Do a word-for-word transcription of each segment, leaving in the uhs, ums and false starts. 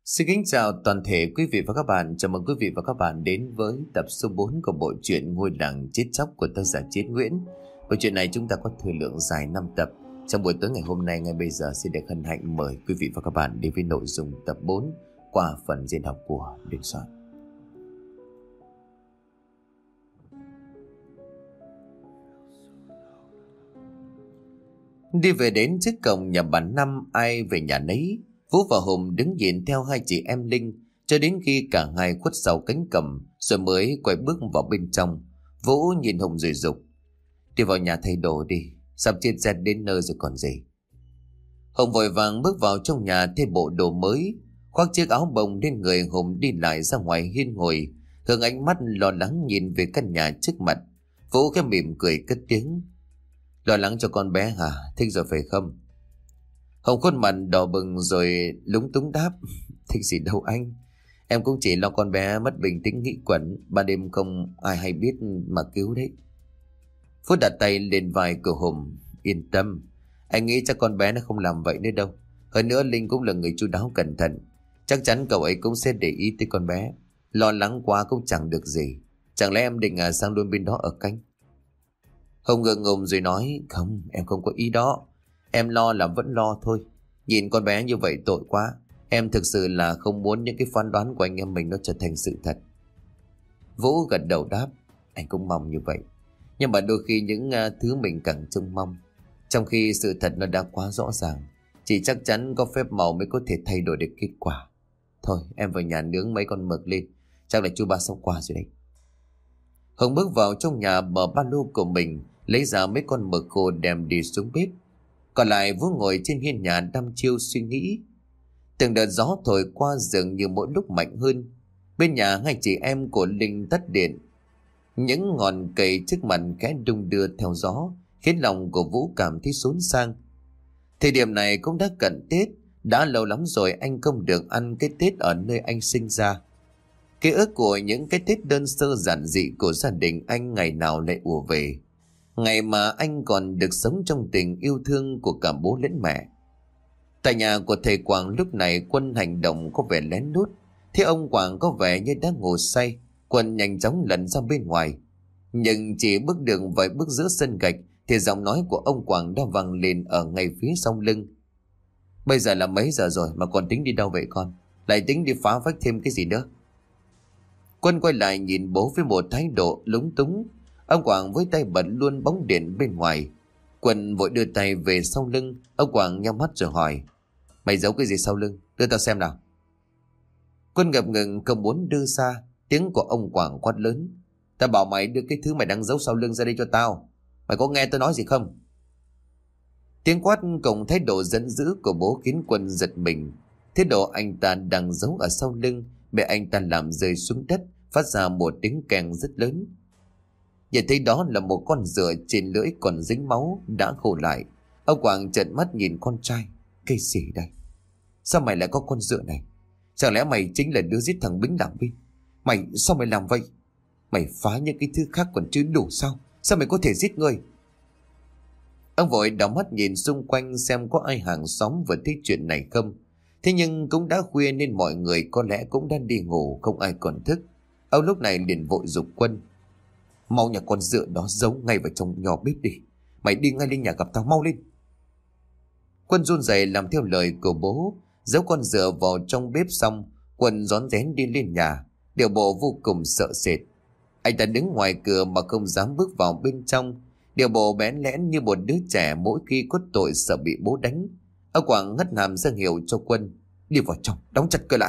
Xin kính chào toàn thể quý vị và các bạn. Chào mừng quý vị và các bạn đến với tập số bốn của bộ truyện Ngôi làng chết chóc của tác giả Chiết Nguyễn. Bộ truyện này chúng ta có thời lượng dài năm tập. Trong buổi tối ngày hôm nay, ngay bây giờ xin được hân hạnh mời quý vị và các bạn đến với nội dung tập bốn qua phần diễn đọc của Đình Soạn. Đi về đến trước cổng nhà bà Năm, ai về nhà nấy. Vũ và Hùng đứng nhìn theo hai chị em Linh cho đến khi cả hai khuất sau cánh cẩm, rồi mới quay bước vào bên trong. Vũ nhìn Hùng rồi dục: "Đi vào nhà thay đồ đi, sắp chết rét đến nơi rồi còn gì." Hùng vội vàng bước vào trong nhà thay bộ đồ mới, khoác chiếc áo bông lên người. Hùng đi lại ra ngoài hiên ngồi, hướng ánh mắt lo lắng nhìn về căn nhà trước mặt. Vũ khẽ mỉm cười cất tiếng: "Lo lắng cho con bé hả? Thích rồi phải không?" Hồng khuôn mặt đỏ bừng rồi lúng túng đáp: "Thích gì đâu anh, em cũng chỉ lo con bé mất bình tĩnh nghĩ quẩn, ban đêm không ai hay biết mà cứu đấy." Phú đặt tay lên vai của Hùng: "Yên tâm, anh nghĩ chắc con bé nó không làm vậy nữa đâu. Hơn nữa Linh cũng là người chu đáo cẩn thận, chắc chắn cậu ấy cũng sẽ để ý tới con bé. Lo lắng quá cũng chẳng được gì. Chẳng lẽ em định à, sang luôn bên đó ở canh?" Hùng ngượng ngùng rồi nói: "Không, em không có ý đó. Em lo là vẫn lo thôi. Nhìn con bé như vậy tội quá. Em thực sự là không muốn những cái phán đoán của anh em mình nó trở thành sự thật." Vũ gật đầu đáp: "Anh cũng mong như vậy. Nhưng mà đôi khi những uh, thứ mình càng trông mong, trong khi sự thật nó đã quá rõ ràng, chỉ chắc chắn có phép màu mới có thể thay đổi được kết quả. Thôi em vào nhà nướng mấy con mực lên, chắc là chú ba sắp qua rồi đấy." Hồng bước vào trong nhà, mở ba lô của mình, lấy ra mấy con mực khô đem đi xuống bếp. Còn lại Vũ ngồi trên hiên nhà đăm chiêu suy nghĩ. Từng đợt gió thổi qua dường như mỗi lúc mạnh hơn. Bên nhà hai chị em của Linh tắt điện. Những ngọn cây trước mặt khẽ đung đưa theo gió, khiến lòng của Vũ cảm thấy xốn sang. Thời điểm này cũng đã cận Tết, đã lâu lắm rồi anh không được ăn cái Tết ở nơi anh sinh ra. Ký ức của những cái Tết đơn sơ giản dị của gia đình anh ngày nào lại ùa về. Ngày mà anh còn được sống trong tình yêu thương của cả bố lẫn mẹ. Tại nhà của thầy Quảng lúc này Quân hành động có vẻ lén lút. Thế ông Quảng có vẻ như đã ngủ say. Quân nhanh chóng lẩn ra bên ngoài. Nhưng chỉ bước đường vài bước giữa sân gạch thì giọng nói của ông Quảng đã vang lên ở ngay phía sau lưng: "Bây giờ là mấy giờ rồi mà còn tính đi đâu vậy con? Lại tính đi phá vách thêm cái gì nữa?" Quân quay lại nhìn bố với một thái độ lúng túng. Ông Quảng với tay bật luôn bóng điện bên ngoài. Quân vội đưa tay về sau lưng. Ông Quảng nhắm mắt rồi hỏi: "Mày giấu cái gì sau lưng? Đưa tao xem nào." Quân ngập ngừng không muốn đưa ra. Tiếng của ông Quảng quát lớn: "Tao bảo mày đưa cái thứ mày đang giấu sau lưng ra đây cho tao. Mày có nghe tôi nói gì không?" Tiếng quát cùng thái độ giận dữ của bố khiến Quân giật mình. Thế độ anh ta đang giấu ở sau lưng bị anh ta làm rơi xuống đất, phát ra một tiếng keng rất lớn. Nhận thấy đó là một con dựa trên lưỡi còn dính máu đã khô lại, ông Quảng trợn mắt nhìn con trai: "Cái gì đây? Sao mày lại có con dựa này? Chẳng lẽ mày chính là đứa giết thằng Bính làm Vinh? Mày sao mày làm vậy? Mày phá những cái thứ khác còn chưa đủ sao? Sao mày có thể giết người?" Ông vội đảo mắt nhìn xung quanh xem có ai hàng xóm vừa thấy chuyện này không. Thế nhưng cũng đã khuya nên mọi người có lẽ cũng đang đi ngủ, không ai còn thức. Ông lúc này liền vội giục Quân: "Mau nhà con dựa đó giấu ngay vào trong nhỏ bếp đi. Mày đi ngay lên nhà gặp tao, mau lên." Quân run rẩy làm theo lời của bố, giấu con dựa vào trong bếp xong, Quân rón rén đi lên nhà, điệu bộ vô cùng sợ sệt. Anh ta đứng ngoài cửa mà không dám bước vào bên trong, điệu bộ bẽn lẽn như một đứa trẻ mỗi khi có tội sợ bị bố đánh. Ông Quảng ngất hàm ra hiệu cho Quân: "Đi vào trong, đóng chặt cửa lại."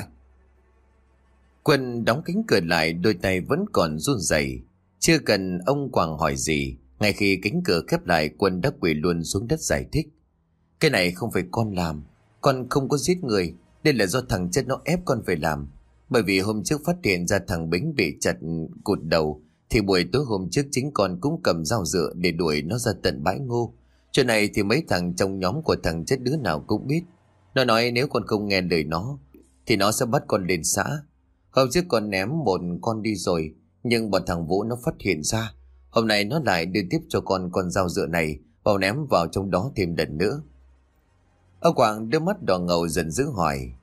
Quân đóng cánh cửa lại, đôi tay vẫn còn run rẩy. Chưa cần ông Quảng hỏi gì, ngay khi cánh cửa khép lại, Quân đã quỳ luôn xuống đất giải thích: "Cái này không phải con làm. Con không có giết người. Đây là do thằng Chất nó ép con phải làm. Bởi vì hôm trước phát hiện ra thằng Bính bị chặt cụt đầu, thì buổi tối hôm trước chính con cũng cầm dao dựa để đuổi nó ra tận bãi ngô. Chuyện này thì mấy thằng trong nhóm của thằng Chất đứa nào cũng biết. Nó nói nếu con không nghe lời nó thì nó sẽ bắt con lên xã. Hôm trước con ném một con đi rồi, nhưng bọn thằng Vũ nó phát hiện ra. Hôm nay nó lại đưa tiếp cho con con dao dựa này và ném vào trong đó thêm lần nữa." Ông Quảng đưa mắt đỏ ngầu giận dữ hỏi: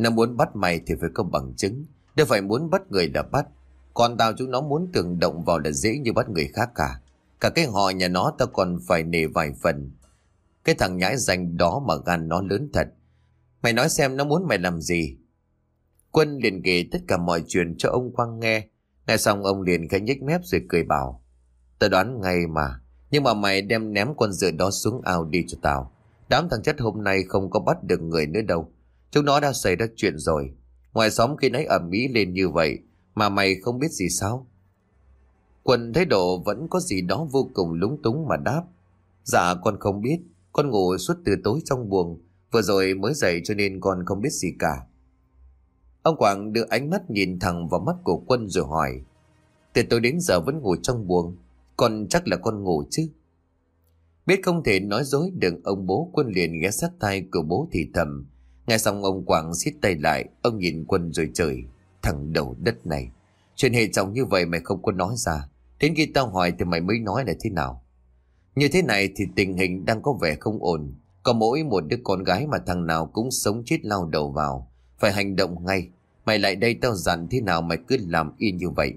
Nó muốn bắt mày thì phải có bằng chứng, đâu phải muốn bắt người là bắt. Còn tao chúng nó muốn tưởng động vào là dễ như bắt người khác cả. Cả cái họ nhà nó tao còn phải nể vài phần. Cái thằng nhãi danh đó mà gan nó lớn thật. Mày nói xem nó muốn mày làm gì? Quân liền kể tất cả mọi chuyện cho ông Quang nghe. Nghe xong ông liền khẽ nhếch mép rồi cười bảo: Tao đoán ngay mà. Nhưng mà mày đem ném con dựa đó xuống ao đi cho tao. Đám thằng chất hôm nay không có bắt được người nữa đâu. Chúng nó đã xảy ra chuyện rồi. Ngoài xóm khi nấy ầm ĩ lên như vậy mà mày không biết gì sao? Quân thấy độ vẫn có gì đó vô cùng lúng túng mà đáp: Dạ con không biết. Con ngủ suốt từ tối trong buồng, vừa rồi mới dậy cho nên con không biết gì cả. Ông Quảng đưa ánh mắt nhìn thẳng vào mắt của Quân rồi hỏi: Từ tối đến giờ vẫn ngủ trong buồng, con chắc là con ngủ chứ? Biết không thể nói dối được ông bố, Quân liền ghé sát tai của bố thì thầm. Nghe xong ông Quảng siết tay lại. Ông nhìn Quân rồi chửi: Thằng đầu đất này, chuyện hệ trọng như vậy mày không có nói ra, đến khi tao hỏi thì mày mới nói là thế nào? Như thế này thì tình hình đang có vẻ không ổn. Có mỗi một đứa con gái mà thằng nào cũng sống chết lao đầu vào, phải hành động ngay. Mày lại đây tao dặn thế nào mày cứ làm y như vậy.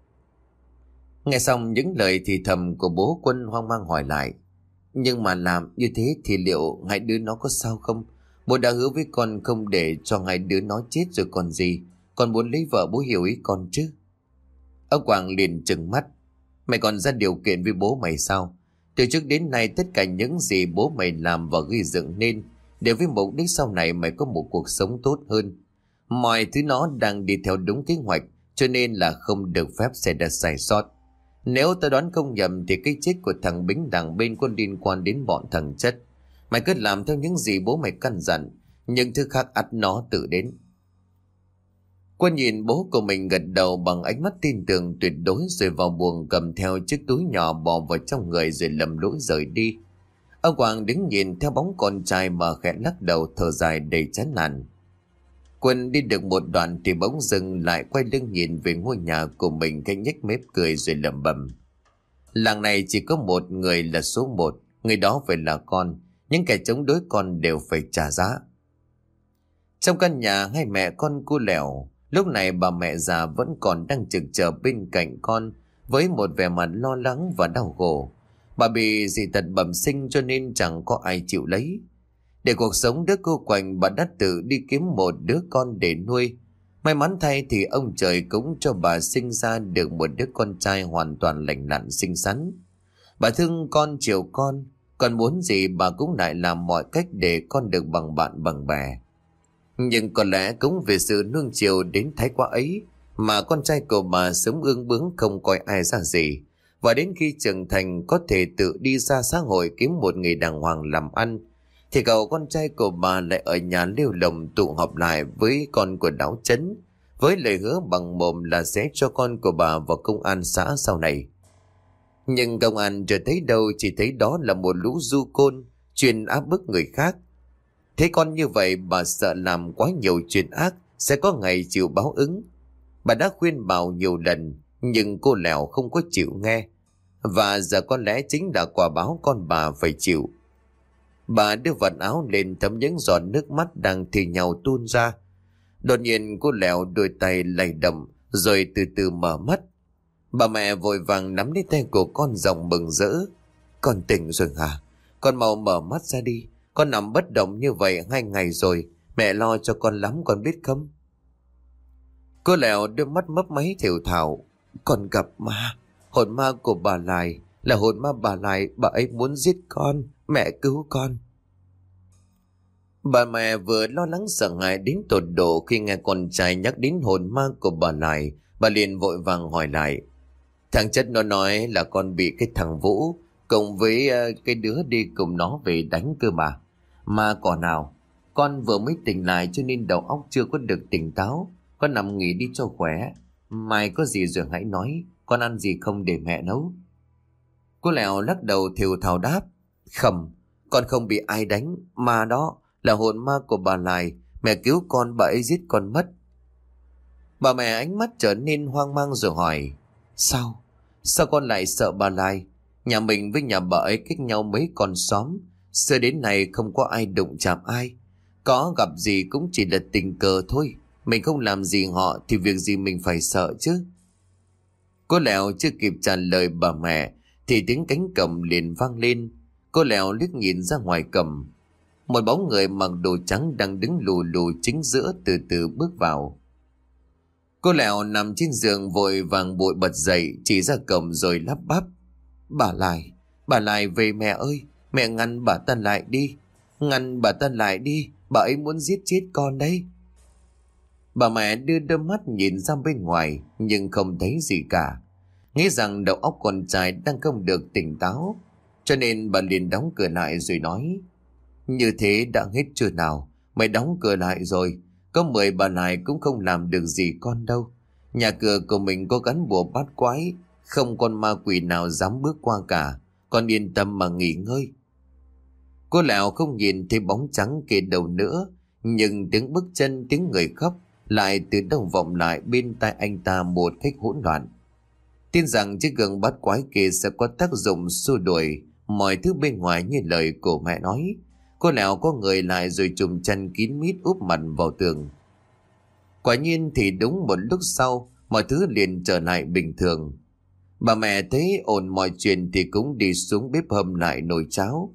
Nghe xong những lời thì thầm của bố, Quân hoang mang hỏi lại: Nhưng mà làm như thế thì liệu hai đứa nó có sao không? Bố đã hứa với con không để cho hai đứa nó chết rồi còn gì. Con muốn lấy vợ, bố hiểu ý con chứ? Ông Quảng liền trừng mắt: Mày còn ra điều kiện với bố mày sao? Từ trước đến nay tất cả những gì bố mày làm và gây dựng nên đều với mục đích sau này mày có một cuộc sống tốt hơn. Mọi thứ nó đang đi theo đúng kế hoạch, cho nên là không được phép xảy ra sai sót. Nếu tao đoán không nhầm thì cái chết của thằng Bính đằng bên có liên quan đến bọn thằng Chất. Mày cứ làm theo những gì bố mày căn dặn, những thứ khác ắt nó tự đến. Quân nhìn bố của mình gật đầu bằng ánh mắt tin tưởng tuyệt đối rồi vào buồng cầm theo chiếc túi nhỏ bỏ vào trong người rồi lầm lũi rời đi. Ông Quảng đứng nhìn theo bóng con trai mà khẽ lắc đầu thở dài đầy chán nản. Quân đi được một đoạn thì bỗng dừng lại, quay lưng nhìn về ngôi nhà của mình, cái nhếch mép cười rồi lẩm bẩm: Làng này chỉ có một người là số một, người đó phải là con. Những kẻ chống đối con đều phải trả giá. Trong căn nhà hai mẹ con cu lẻo, lúc này bà mẹ già vẫn còn đang trực chờ bên cạnh con với một vẻ mặt lo lắng và đau khổ. Bà bị dị tật bẩm sinh cho nên chẳng có ai chịu lấy. Để cuộc sống đứa cô quạnh, bà đã tự đi kiếm một đứa con để nuôi. May mắn thay thì ông trời cũng cho bà sinh ra được một đứa con trai hoàn toàn lành lặn xinh xắn. Bà thương con chiều con, còn muốn gì bà cũng lại làm mọi cách để con được bằng bạn bằng bè. Nhưng có lẽ cũng vì sự nuông chiều đến thái quá ấy mà con trai của bà sớm ương bướng không coi ai ra gì. Và đến khi trưởng thành có thể tự đi ra xã hội kiếm một người đàng hoàng làm ăn, thì cậu con trai của bà lại ở nhà lêu lồng tụ họp lại với con của Đáo Chấn, với lời hứa bằng mồm là sẽ cho con của bà vào công an xã sau này. Nhưng công an chưa thấy đâu, chỉ thấy đó là một lũ du côn chuyên áp bức người khác. Thấy con như vậy bà sợ làm quá nhiều chuyện ác sẽ có ngày chịu báo ứng. Bà đã khuyên bảo nhiều lần nhưng cô Lẻo không có chịu nghe, và giờ có lẽ chính là quả báo con bà phải chịu. Bà đưa vạt áo lên thấm những giọt nước mắt đang thì nhau tuôn ra. Đột nhiên cô Lẻo đôi tay lay động rồi từ từ mở mắt. Bà mẹ vội vàng nắm lấy tay của con giọng mừng rỡ: Con tỉnh rồi hả? Con mau mở mắt ra đi. Con nằm bất động như vậy hai ngày rồi, mẹ lo cho con lắm con biết không? Cô Lẻo đôi mắt mấp máy thều thào: Con gặp ma, hồn ma của bà Lài, là hồn ma bà Lài, bà ấy muốn giết con, mẹ cứu con. Bà mẹ vừa lo lắng sợ hãi đến tột độ khi nghe con trai nhắc đến hồn ma của bà Lài. Bà liền vội vàng hỏi lại: Thằng Chất nó nói là con bị cái thằng Vũ cùng với uh, cái đứa đi cùng nó về đánh cơ mà. Mà còn nào, con vừa mới tỉnh lại cho nên đầu óc chưa có được tỉnh táo. Con nằm nghỉ đi cho khỏe. Mai có gì rồi hãy nói. Con ăn gì không để mẹ nấu? Cô Lẹo lắc đầu thều thào đáp: Không, con không bị ai đánh. Mà đó là hồn ma của bà Lài. Mẹ cứu con, bà ấy giết con mất. Bà mẹ ánh mắt trở nên hoang mang rồi hỏi: Sao? Sao con lại sợ bà Lài? Nhà mình với nhà bà ấy cách nhau mấy con xóm, xưa đến nay không có ai đụng chạm ai. Có gặp gì cũng chỉ là tình cờ thôi. Mình không làm gì họ thì việc gì mình phải sợ chứ. Cô Lẹo chưa kịp trả lời bà mẹ thì tiếng cánh cổng liền vang lên. Cô Lẹo liếc nhìn ra ngoài cổng. Một bóng người mặc đồ trắng đang đứng lù lù chính giữa từ từ bước vào. Cô Lẹo nằm trên giường vội vàng bụi bật dậy, chỉ ra cổng rồi lắp bắp: Bà lại, bà lại về mẹ ơi, mẹ ngăn bà ta lại đi, ngăn bà ta lại đi, bà ấy muốn giết chết con đấy. Bà mẹ đưa đôi mắt nhìn ra bên ngoài nhưng không thấy gì cả, nghĩ rằng đầu óc con trai đang không được tỉnh táo, cho nên bà liền đóng cửa lại rồi nói: Như thế đã hết chưa nào, mày đóng cửa lại rồi, có mười bà lại cũng không làm được gì con đâu. Nhà cửa của mình có gắn bùa bát quái, không con ma quỷ nào dám bước qua cả, con yên tâm mà nghỉ ngơi. Cô Lẹo không nhìn thấy bóng trắng kia đâu nữa, nhưng tiếng bước chân, tiếng người khóc lại từ đâu vọng lại bên tai anh ta một cách hỗn loạn. Tin rằng chiếc gương bát quái kia sẽ có tác dụng xua đuổi mọi thứ bên ngoài như lời của mẹ nói. Cô Lẹo có người lại rồi chùm chân kín mít úp mặt vào tường. Quả nhiên thì đúng một lúc sau, mọi thứ liền trở lại bình thường. Bà mẹ thấy ổn mọi chuyện thì cũng đi xuống bếp hầm lại nồi cháo.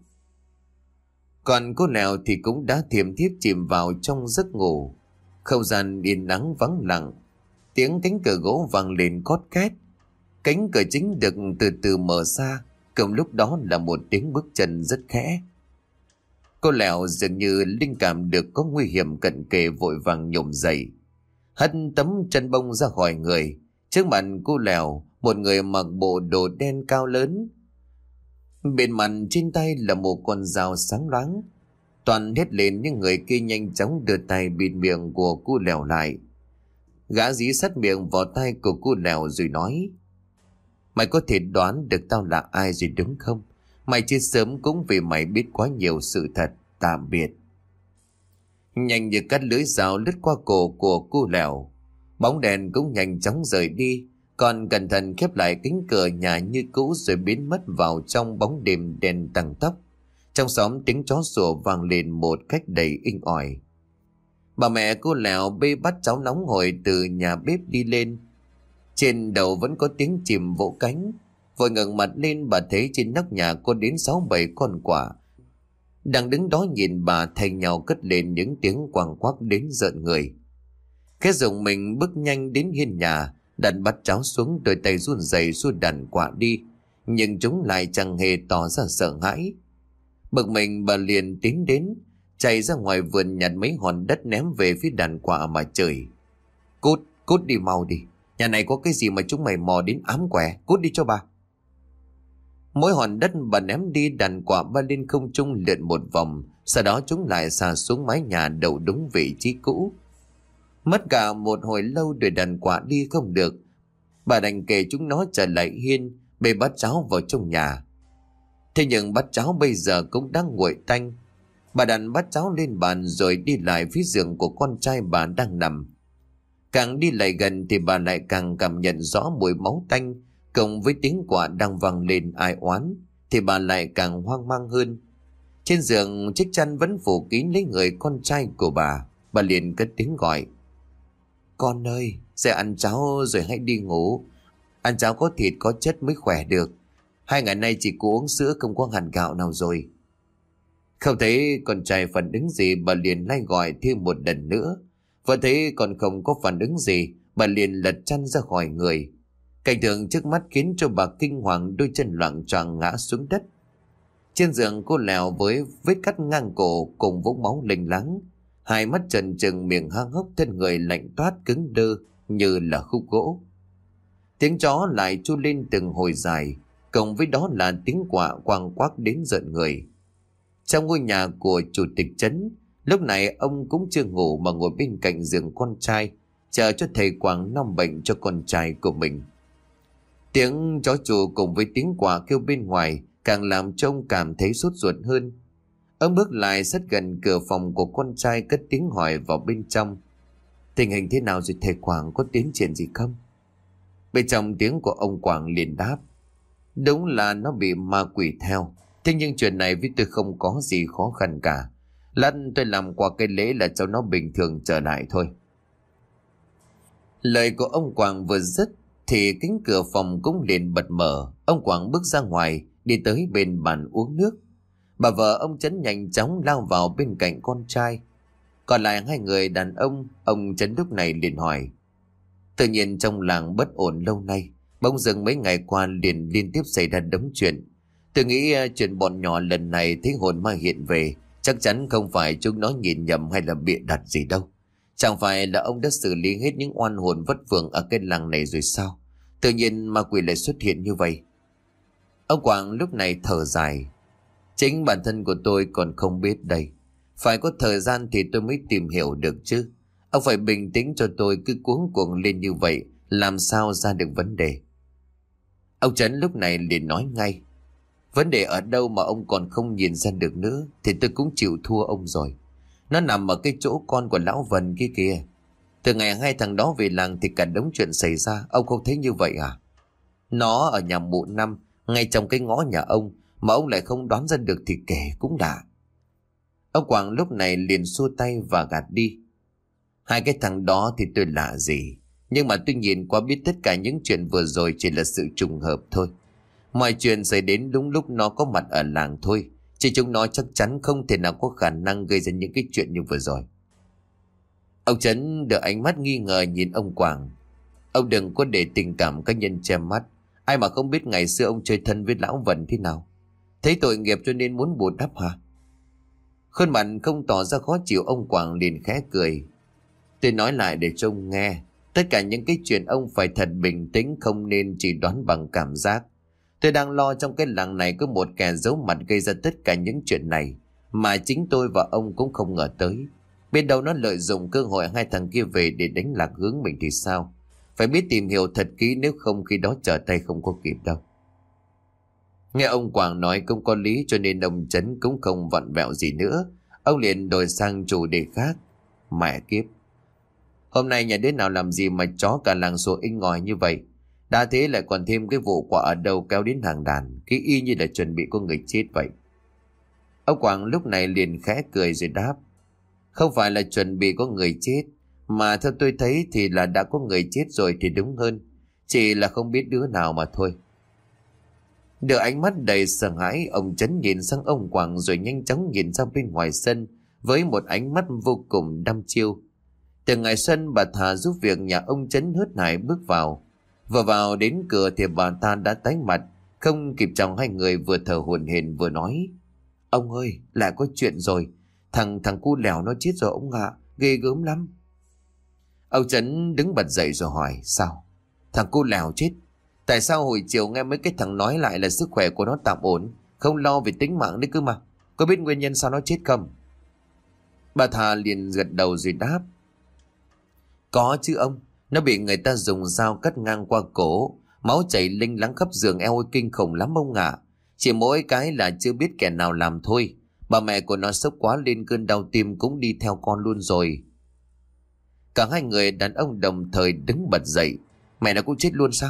Còn cô Lẹo thì cũng đã thiềm thiếp chìm vào trong giấc ngủ. Không gian yên ắng vắng lặng. Tiếng cánh cửa gỗ vang lên cót két. Cánh cửa chính được từ từ mở ra. Cùng lúc đó là một tiếng bước chân rất khẽ. Cô Lẹo dường như linh cảm được có nguy hiểm cận kề, vội vàng nhổm dậy, hất tấm chân bông ra khỏi người. Trước mặt cô Lẹo, một người mặc bộ đồ đen cao lớn, bên mặt trên tay là một con dao sáng loáng. Toàn hét lên nhưng người kia nhanh chóng đưa tay bịt miệng của cô Lẹo lại. Gã dí sát miệng vào tay của cô Lẹo rồi nói: Mày có thể đoán được tao là ai rồi đúng không? Mày chết sớm cũng vì mày biết quá nhiều sự thật. Tạm biệt. Nhanh như cắt lưỡi dao lướt qua cổ của cô Lẹo. Bóng đèn cũng nhanh chóng rời đi, còn cẩn thận khép lại cánh cửa nhà như cũ rồi biến mất vào trong bóng đêm đen tăng tóc. Trong xóm tiếng chó sủa vang lên một cách đầy inh ỏi. Bà mẹ cô Lẹo bê bát cháo nóng hổi từ nhà bếp đi lên. Trên đầu vẫn có tiếng chim vỗ cánh. Vội ngẩng mặt lên, bà thấy trên nóc nhà có đến sáu bảy con quạ đang đứng đó nhìn bà, thay nhau cất lên những tiếng quàng quắc đến rợn người. Khẽ dùng mình bước nhanh đến hiên nhà, đặt bát cháo xuống, đôi tay run rẩy xua đàn quạ đi, nhưng chúng lại chẳng hề tỏ ra sợ hãi. Bực mình, bà liền tiến đến, chạy ra ngoài vườn nhặt mấy hòn đất ném về phía đàn quạ mà chửi: Cút, cút đi mau đi, nhà này có cái gì mà chúng mày mò đến ám quẻ, cút đi cho bà. Mỗi hòn đất bà ném đi, đàn quạ bay lên không trung lượn một vòng, sau đó chúng lại xà xuống mái nhà đậu đúng vị trí cũ. Mất cả một hồi lâu để đàn quạ đi không được, bà đành kể chúng nó trở lại hiên, bê bát cháo vào trong nhà. Thế nhưng bát cháo bây giờ cũng đang nguội tanh. Bà đặt bát cháo lên bàn rồi đi lại phía giường của con trai bà đang nằm. Càng đi lại gần thì bà lại càng cảm nhận rõ mùi máu tanh, cộng với tiếng quạ đang vang lên ai oán, thì bà lại càng hoang mang hơn. Trên giường chiếc chăn vẫn phủ kín lấy người con trai của bà. Bà liền cất tiếng gọi: Con ơi, sẽ ăn cháo rồi hãy đi ngủ. Ăn cháo có thịt có chất mới khỏe được. Hai ngày nay chỉ có uống sữa, không có hạt gạo nào rồi. Không thấy con trai phản ứng gì, bà liền lay gọi thêm một lần nữa. Và thấy còn không có phản ứng gì, bà liền lật chăn ra khỏi người. Cảnh tượng trước mắt khiến cho bà kinh hoàng, đôi chân loạng choạng ngã xuống đất. Trên giường cô Lẹo với vết cắt ngang cổ cùng vũng máu lênh láng, hai mắt trần trừng, miệng há hốc, thân người lạnh toát cứng đơ như là khúc gỗ. Tiếng chó lại chu lên từng hồi dài, cộng với đó là tiếng quạ quang quác đến rợn người. Trong ngôi nhà của chủ tịch trấn, lúc này ông cũng chưa ngủ mà ngồi bên cạnh giường con trai, chờ cho thầy Quảng nom bệnh cho con trai của mình. Tiếng chó chù cùng với tiếng quạ kêu bên ngoài càng làm cho ông cảm thấy sốt ruột hơn. Ông bước lại sát gần cửa phòng của con trai, cất tiếng hỏi vào bên trong: Tình hình thế nào rồi thầy Quảng, có tiến triển gì không? Bên trong tiếng của ông Quảng liền đáp: Đúng là nó bị ma quỷ theo, thế nhưng chuyện này với tôi không có gì khó khăn cả. Lát tôi làm qua cái lễ là cho nó bình thường trở lại thôi. Lời của ông Quảng vừa dứt thì cánh cửa phòng cũng liền bật mở. Ông Quảng bước ra ngoài, đi tới bên bàn uống nước. Bà vợ ông Trấn nhanh chóng lao vào bên cạnh con trai. Còn lại hai người đàn ông, ông Trấn lúc này liền hỏi. Tự nhiên trong làng bất ổn lâu nay, bỗng dưng mấy ngày qua liền liên tiếp xảy ra đống chuyện. Tôi nghĩ uh, chuyện bọn nhỏ lần này thấy hồn ma hiện về, chắc chắn không phải chúng nó nhìn nhầm hay là bịa đặt gì đâu. Chẳng phải là ông đã xử lý hết những oan hồn vất vưởng ở cái làng này rồi sao? Tự nhiên ma quỷ lại xuất hiện như vậy. Ông Quảng lúc này thở dài. Chính bản thân của tôi còn không biết đây. Phải có thời gian thì tôi mới tìm hiểu được chứ. Ông phải bình tĩnh cho tôi, cứ cuống cuồng lên như vậy làm sao ra được vấn đề. Ông Trấn lúc này liền nói ngay. Vấn đề ở đâu mà ông còn không nhìn ra được nữa thì tôi cũng chịu thua ông rồi. Nó nằm ở cái chỗ con của lão Vân kia kìa. Từ ngày hai thằng đó về làng thì cả đống chuyện xảy ra. Ông không thấy như vậy à? Nó ở nhà mụ Năm, ngay trong cái ngõ nhà ông, mà ông lại không đoán ra được thì kể cũng lạ. Ông Quảng lúc này liền xua tay và gạt đi. Hai cái thằng đó thì tôi lạ gì, nhưng mà tôi nhìn qua biết tất cả những chuyện vừa rồi chỉ là sự trùng hợp thôi. Mọi chuyện xảy đến đúng lúc nó có mặt ở làng thôi, chứ chúng nó chắc chắn không thể nào có khả năng gây ra những cái chuyện như vừa rồi. Ông Trấn đưa ánh mắt nghi ngờ nhìn ông Quảng. Ông đừng có để tình cảm cá nhân che mắt. Ai mà không biết ngày xưa ông chơi thân với lão Vân thế nào. Thấy tội nghiệp cho nên muốn bù đắp hả? Khuôn mặt không tỏ ra khó chịu, ông Quảng liền khẽ cười. Tôi nói lại để cho ông nghe. Tất cả những cái chuyện ông phải thật bình tĩnh, không nên chỉ đoán bằng cảm giác. Tôi đang lo trong cái làng này có một kẻ giấu mặt gây ra tất cả những chuyện này, mà chính tôi và ông cũng không ngờ tới. Biết đâu nó lợi dụng cơ hội hai thằng kia về để đánh lạc hướng mình thì sao? Phải biết tìm hiểu thật kỹ, nếu không khi đó trở tay không có kịp đâu. Nghe ông Quảng nói cũng có lý, cho nên ông Trấn cũng không vặn vẹo gì nữa. Ông liền đổi sang chủ đề khác. Mẹ kiếp, hôm nay nhà đứa nào làm gì mà chó cả làng sủa inh ngòi như vậy? Đã thế lại còn thêm cái vụ quả ở đâu kéo đến hàng đàn, cái y như là chuẩn bị có người chết vậy. Ông Quảng lúc này liền khẽ cười rồi đáp. Không phải là chuẩn bị có người chết, mà theo tôi thấy thì là đã có người chết rồi thì đúng hơn. Chỉ là không biết đứa nào mà thôi. Đưa ánh mắt đầy sợ hãi, ông Trấn nhìn sang ông Quảng rồi nhanh chóng nhìn ra bên ngoài sân với một ánh mắt vô cùng đăm chiêu. Từ ngày xuân bà Thà giúp việc nhà ông Trấn hớt hải bước vào. Vừa vào đến cửa thì bà ta đã tái mặt, không kịp chào hai người, vừa thở hổn hển vừa nói. Ông ơi, lại có chuyện rồi. Thằng thằng cu lèo nó chết rồi ông ạ, ghê gớm lắm. Ông Trấn đứng bật dậy rồi hỏi. Sao? Thằng cu lèo chết? Tại sao hồi chiều nghe mấy cái thằng nói lại là sức khỏe của nó tạm ổn, không lo về tính mạng đấy cơ mà? Có biết nguyên nhân sao nó chết không? Bà Thà liền gật đầu rồi đáp. Có chứ ông. Nó bị người ta dùng dao cắt ngang qua cổ, máu chảy linh láng khắp giường, eo ơi kinh khủng lắm ông ạ. Chỉ mỗi cái là chưa biết kẻ nào làm thôi. Bà mẹ của nó sốc quá lên cơn đau tim cũng đi theo con luôn rồi. Cả hai người đàn ông đồng thời đứng bật dậy. Mẹ nó cũng chết luôn sao?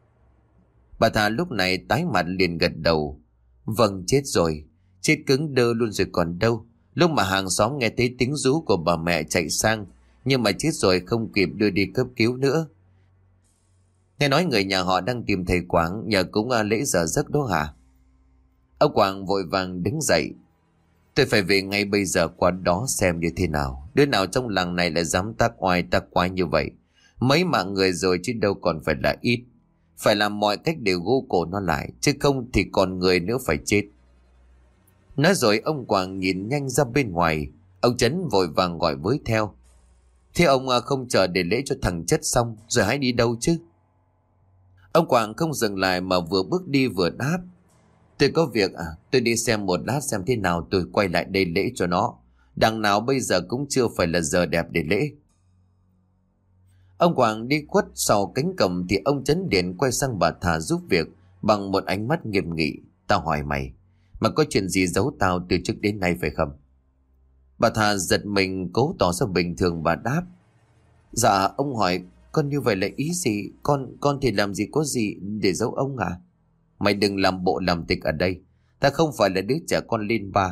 Bà Thà lúc này tái mặt liền gật đầu. Vâng, chết rồi. Chết cứng đơ luôn rồi còn đâu. Lúc mà hàng xóm nghe thấy tiếng rú của bà mẹ chạy sang, nhưng mà chết rồi không kịp đưa đi cấp cứu nữa. Nghe nói người nhà họ đang tìm thầy Quảng nhờ cúng lễ giờ giấc đó hả? Ông Quảng vội vàng đứng dậy. Tôi phải về ngay bây giờ qua đó xem như thế nào. Đứa nào trong làng này lại dám tác oai tác quái như vậy. Mấy mạng người rồi chứ đâu còn phải là ít. Phải làm mọi cách để gô cổ nó lại, chứ không thì còn người nữa phải chết. Nói rồi ông Quảng nhìn nhanh ra bên ngoài. Ông Trấn vội vàng gọi với theo. Thế ông không chờ để lễ cho thằng chất xong rồi hãy đi đâu chứ? Ông Quảng không dừng lại mà vừa bước đi vừa đáp. Tôi có việc à, tôi đi xem một lát xem thế nào tôi quay lại đây lễ cho nó. Đằng nào bây giờ cũng chưa phải là giờ đẹp để lễ. Ông Quảng đi khuất sau cánh cổng thì ông Trấn Điện quay sang bà Thà giúp việc bằng một ánh mắt nghiêm nghị. Tao hỏi mày, mà có chuyện gì giấu tao từ trước đến nay phải không? Bà Thà giật mình cố tỏ ra bình thường và đáp. Dạ ông hỏi con như vậy là ý gì? Con con thì làm gì có gì để giấu ông à? Mày đừng làm bộ làm tịch ở đây. Ta không phải là đứa trẻ con lên ba.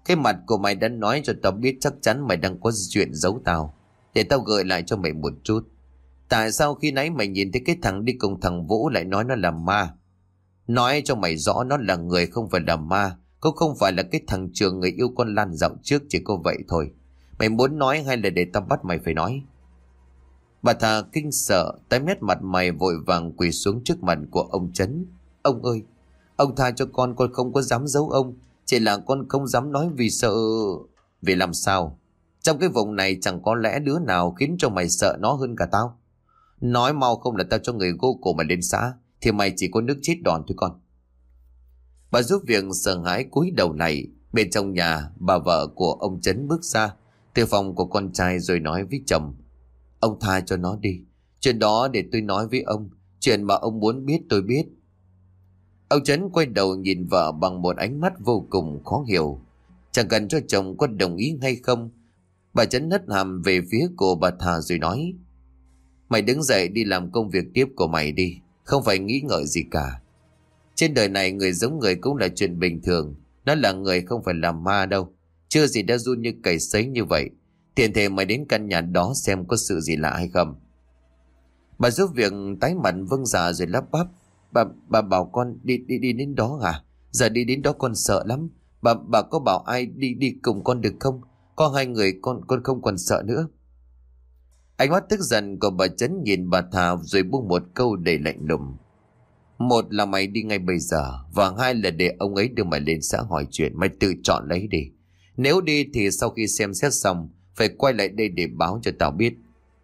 Cái mặt của mày đã nói cho tao biết chắc chắn mày đang có chuyện giấu tao. Để tao gợi lại cho mày một chút. Tại sao khi nãy mày nhìn thấy cái thằng đi cùng thằng Vũ lại nói nó là ma? Nói cho mày rõ nó là người không phải là ma. Cũng không phải là cái thằng Trường người yêu con Lan dạo trước, chỉ có vậy thôi. Mày muốn nói hay là để tao bắt mày phải nói? Bà Thà kinh sợ, tái mét mặt mày vội vàng quỳ xuống trước mặt của ông Trấn. Ông ơi, ông tha cho con, con không có dám giấu ông. Chỉ là con không dám nói vì sợ. Vì làm sao? Trong cái vùng này chẳng có lẽ đứa nào khiến cho mày sợ nó hơn cả tao. Nói mau không là tao cho người gô cổ mày lên xã, thì mày chỉ có nước chết đòn thôi con. Bà giúp việc sợ hãi cúi đầu này. Bên trong nhà, bà vợ của ông Trấn bước ra từ phòng của con trai rồi nói với chồng. Ông tha cho nó đi. Chuyện đó để tôi nói với ông. Chuyện mà ông muốn biết tôi biết. Ông Trấn quay đầu nhìn vợ bằng một ánh mắt vô cùng khó hiểu. Chẳng cần cho chồng có đồng ý hay không, bà Trấn hất hàm về phía của bà Thà rồi nói. Mày đứng dậy đi làm công việc tiếp của mày đi. Không phải nghĩ ngợi gì cả. Trên đời này người giống người cũng là chuyện bình thường. Nó là người không phải là ma đâu. Chưa gì đã run như cầy sấy như vậy. Tiền thể mày đến căn nhà đó xem có sự gì lạ hay không. Bà giúp việc tái mặt vâng dạ rồi lắp bắp. Bà, bà bảo con đi đi đi đến đó hả? Giờ đi đến đó con sợ lắm. Bà bà có bảo ai đi đi cùng con được không? Có hai người con con không còn sợ nữa. Ánh mắt tức giận của bà Trấn nhìn bà Thà rồi buông một câu đầy lạnh lùng. Một là mày đi ngay bây giờ, và hai là để ông ấy đưa mày lên xã hỏi chuyện. Mày tự chọn lấy đi. Nếu đi thì sau khi xem xét xong phải quay lại đây để báo cho tao biết.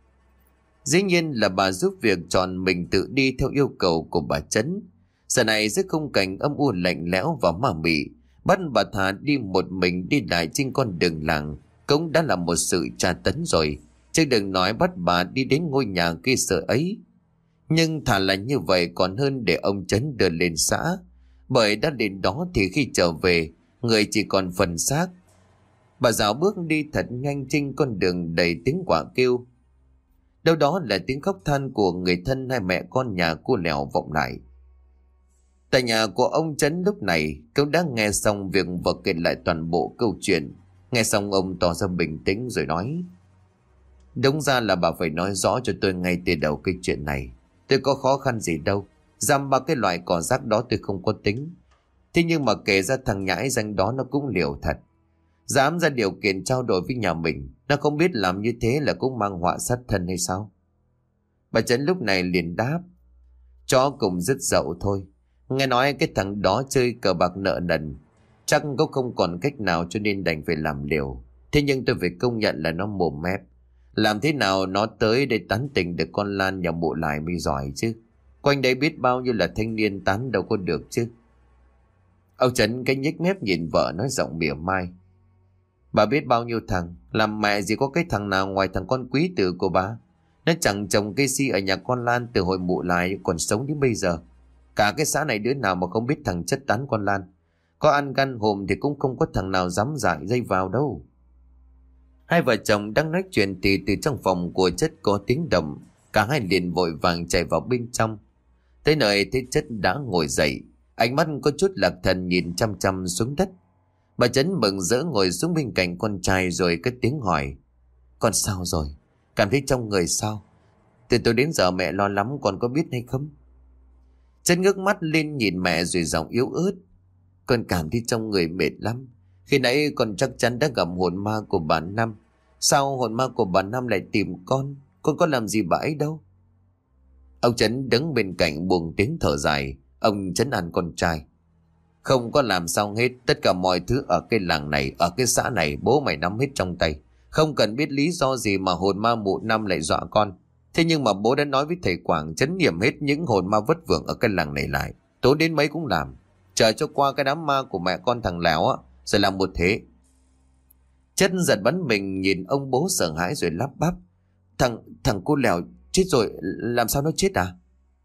Dĩ nhiên là bà giúp việc chọn mình tự đi theo yêu cầu của bà Trấn. Giờ này dưới khung cảnh âm u lạnh lẽo và ma mị, bắt bà Thà đi một mình đi lại trên con đường làng cũng đã là một sự tra tấn rồi, chứ đừng nói bắt bà đi đến ngôi nhà kia sợ ấy. Nhưng thà là như vậy còn hơn để ông Trấn đưa lên xã, bởi đã đến đó thì khi trở về người chỉ còn phần xác. Bà dạo bước đi thật nhanh trên con đường đầy tiếng quạ kêu. Đâu đó là tiếng khóc than của người thân hai mẹ con nhà cô Lèo vọng lại. Tại nhà của ông Trấn lúc này cũng đã nghe xong việc vợ kể lại toàn bộ câu chuyện. Nghe xong ông tỏ ra bình tĩnh rồi nói. Đúng ra là bà phải nói rõ cho tôi ngay từ đầu cái chuyện này. Tôi có khó khăn gì đâu. Giam ba cái loại cỏ rác đó tôi không có tính. Thế nhưng mà kể ra thằng nhãi danh đó nó cũng liều thật. Dám ra điều kiện trao đổi với nhà mình. Nó không biết làm như thế là cũng mang họa sát thân hay sao? Bà Trấn lúc này liền đáp. Chó cùng dứt dậu thôi. Nghe nói cái thằng đó chơi cờ bạc nợ nần. Chắc cũng không còn cách nào cho nên đành phải làm liều. Thế nhưng tôi phải công nhận là nó mồm mép. Làm thế nào nó tới để tán tỉnh được con Lan nhà mụ lại mới giỏi chứ. Quanh đây biết bao nhiêu là thanh niên tán đâu có được chứ. Ông Trấn cái nhếch mép nhìn vợ nói giọng mỉa mai. Bà biết bao nhiêu thằng. Làm mẹ gì có cái thằng nào ngoài thằng con quý tử của bà. Nó chẳng trồng cây si ở nhà con Lan từ hồi mụ lại còn sống đến bây giờ. Cả cái xã này đứa nào mà không biết thằng chất tán con Lan. Có ăn gan hùm thì cũng không có thằng nào dám dại dây vào đâu. Hai vợ chồng đang nói chuyện thì từ trong phòng của Chất có tiếng động. Cả hai liền vội vàng chạy vào bên trong. Tới nơi thấy Chất đã ngồi dậy. Ánh mắt có chút lạc thần nhìn chăm chăm xuống đất. Bà Trấn mừng rỡ ngồi xuống bên cạnh con trai rồi cất tiếng hỏi. Con sao rồi? Cảm thấy trong người sao? Từ tôi đến giờ mẹ lo lắm, con có biết hay không? Trấn ngước mắt lên nhìn mẹ rồi giọng yếu ớt. Con cảm thấy trong người mệt lắm. Khi nãy con chắc chắn đã gặp hồn ma của bà Năm. Sao hồn ma của bà Năm lại tìm con? Con có làm gì bà ấy đâu? Ông Trấn đứng bên cạnh buông tiếng thở dài. Ông trấn an con trai. Không có làm sao hết. Tất cả mọi thứ ở cái làng này, ở cái xã này bố mày nắm hết trong tay. Không cần biết lý do gì mà hồn ma mụ Năm lại dọa con. Thế nhưng mà bố đã nói với thầy Quảng trấn niệm hết những hồn ma vất vưởng ở cái làng này lại. Tối đến mấy cũng làm. Chờ cho qua cái đám ma của mẹ con thằng Lèo á, rồi làm một thế. Chất giật bắn mình nhìn ông bố sợ hãi rồi lắp bắp. Thằng thằng cô Lèo chết rồi, làm sao nó chết à?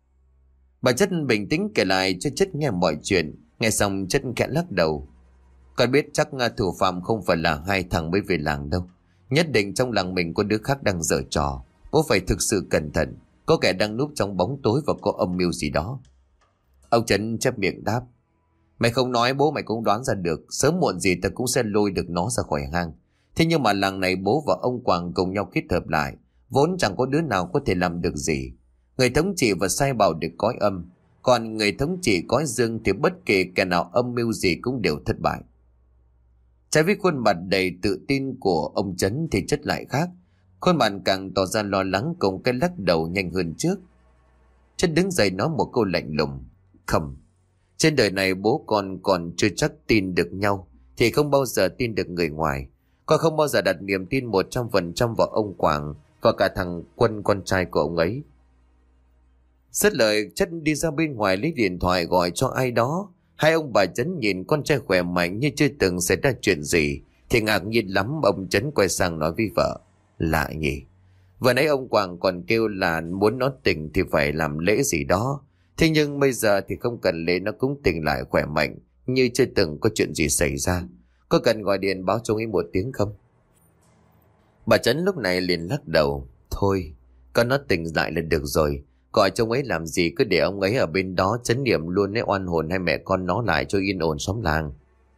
Bà Chất bình tĩnh kể lại cho Chất nghe mọi chuyện. Nghe xong Chất khẽ lắc đầu. Con biết chắc thủ phạm không phải là hai thằng mới về làng đâu. Nhất định trong làng mình có đứa khác đang giở trò. Bố phải thực sự cẩn thận. Có kẻ đang núp trong bóng tối và có âm mưu gì đó. Ông Trấn chép miệng đáp. Mày không nói bố mày cũng đoán ra được, sớm muộn gì ta cũng sẽ lôi được nó ra khỏi hang. Thế nhưng mà làng này bố và ông Quảng cùng nhau kết hợp lại, vốn chẳng có đứa nào có thể làm được gì. Người thống trị và sai bảo được cõi âm, còn người thống trị cõi dương thì bất kể kẻ nào âm mưu gì cũng đều thất bại. Trái với khuôn mặt đầy tự tin của ông Chấn thì Chất lại khác. Khuôn mặt càng tỏ ra lo lắng cùng cái lắc đầu nhanh hơn trước. Chất đứng dậy nói một câu lạnh lùng: Không, trên đời này bố con còn chưa chắc tin được nhau thì không bao giờ tin được người ngoài. Con không bao giờ đặt niềm tin một trăm phần trăm vào ông Quảng và cả thằng Quân con trai của ông ấy. Dứt lời, Chất đi ra bên ngoài lấy điện thoại gọi cho ai đó. Hai ông bà Chấn nhìn con trai khỏe mạnh như chưa từng xảy ra chuyện gì thì ngạc nhiên lắm. Ông Chấn quay sang nói với vợ: Lạ nhỉ, vừa nãy ông Quảng còn kêu là muốn nó tỉnh thì phải làm lễ gì đó, thế nhưng bây giờ thì không cần lễ, nó cũng tỉnh lại khỏe mạnh như chưa từng có chuyện gì xảy ra. Có cần gọi điện báo cho ông ấy một tiếng không? Bà Chấn lúc này liền lắc đầu: Thôi, con nó tỉnh lại là được rồi. Gọi cho ông ấy làm gì, cứ để ông ấy ở bên đó trấn niệm luôn lấy oan hồn hai mẹ con nó lại cho yên ổn xóm làng.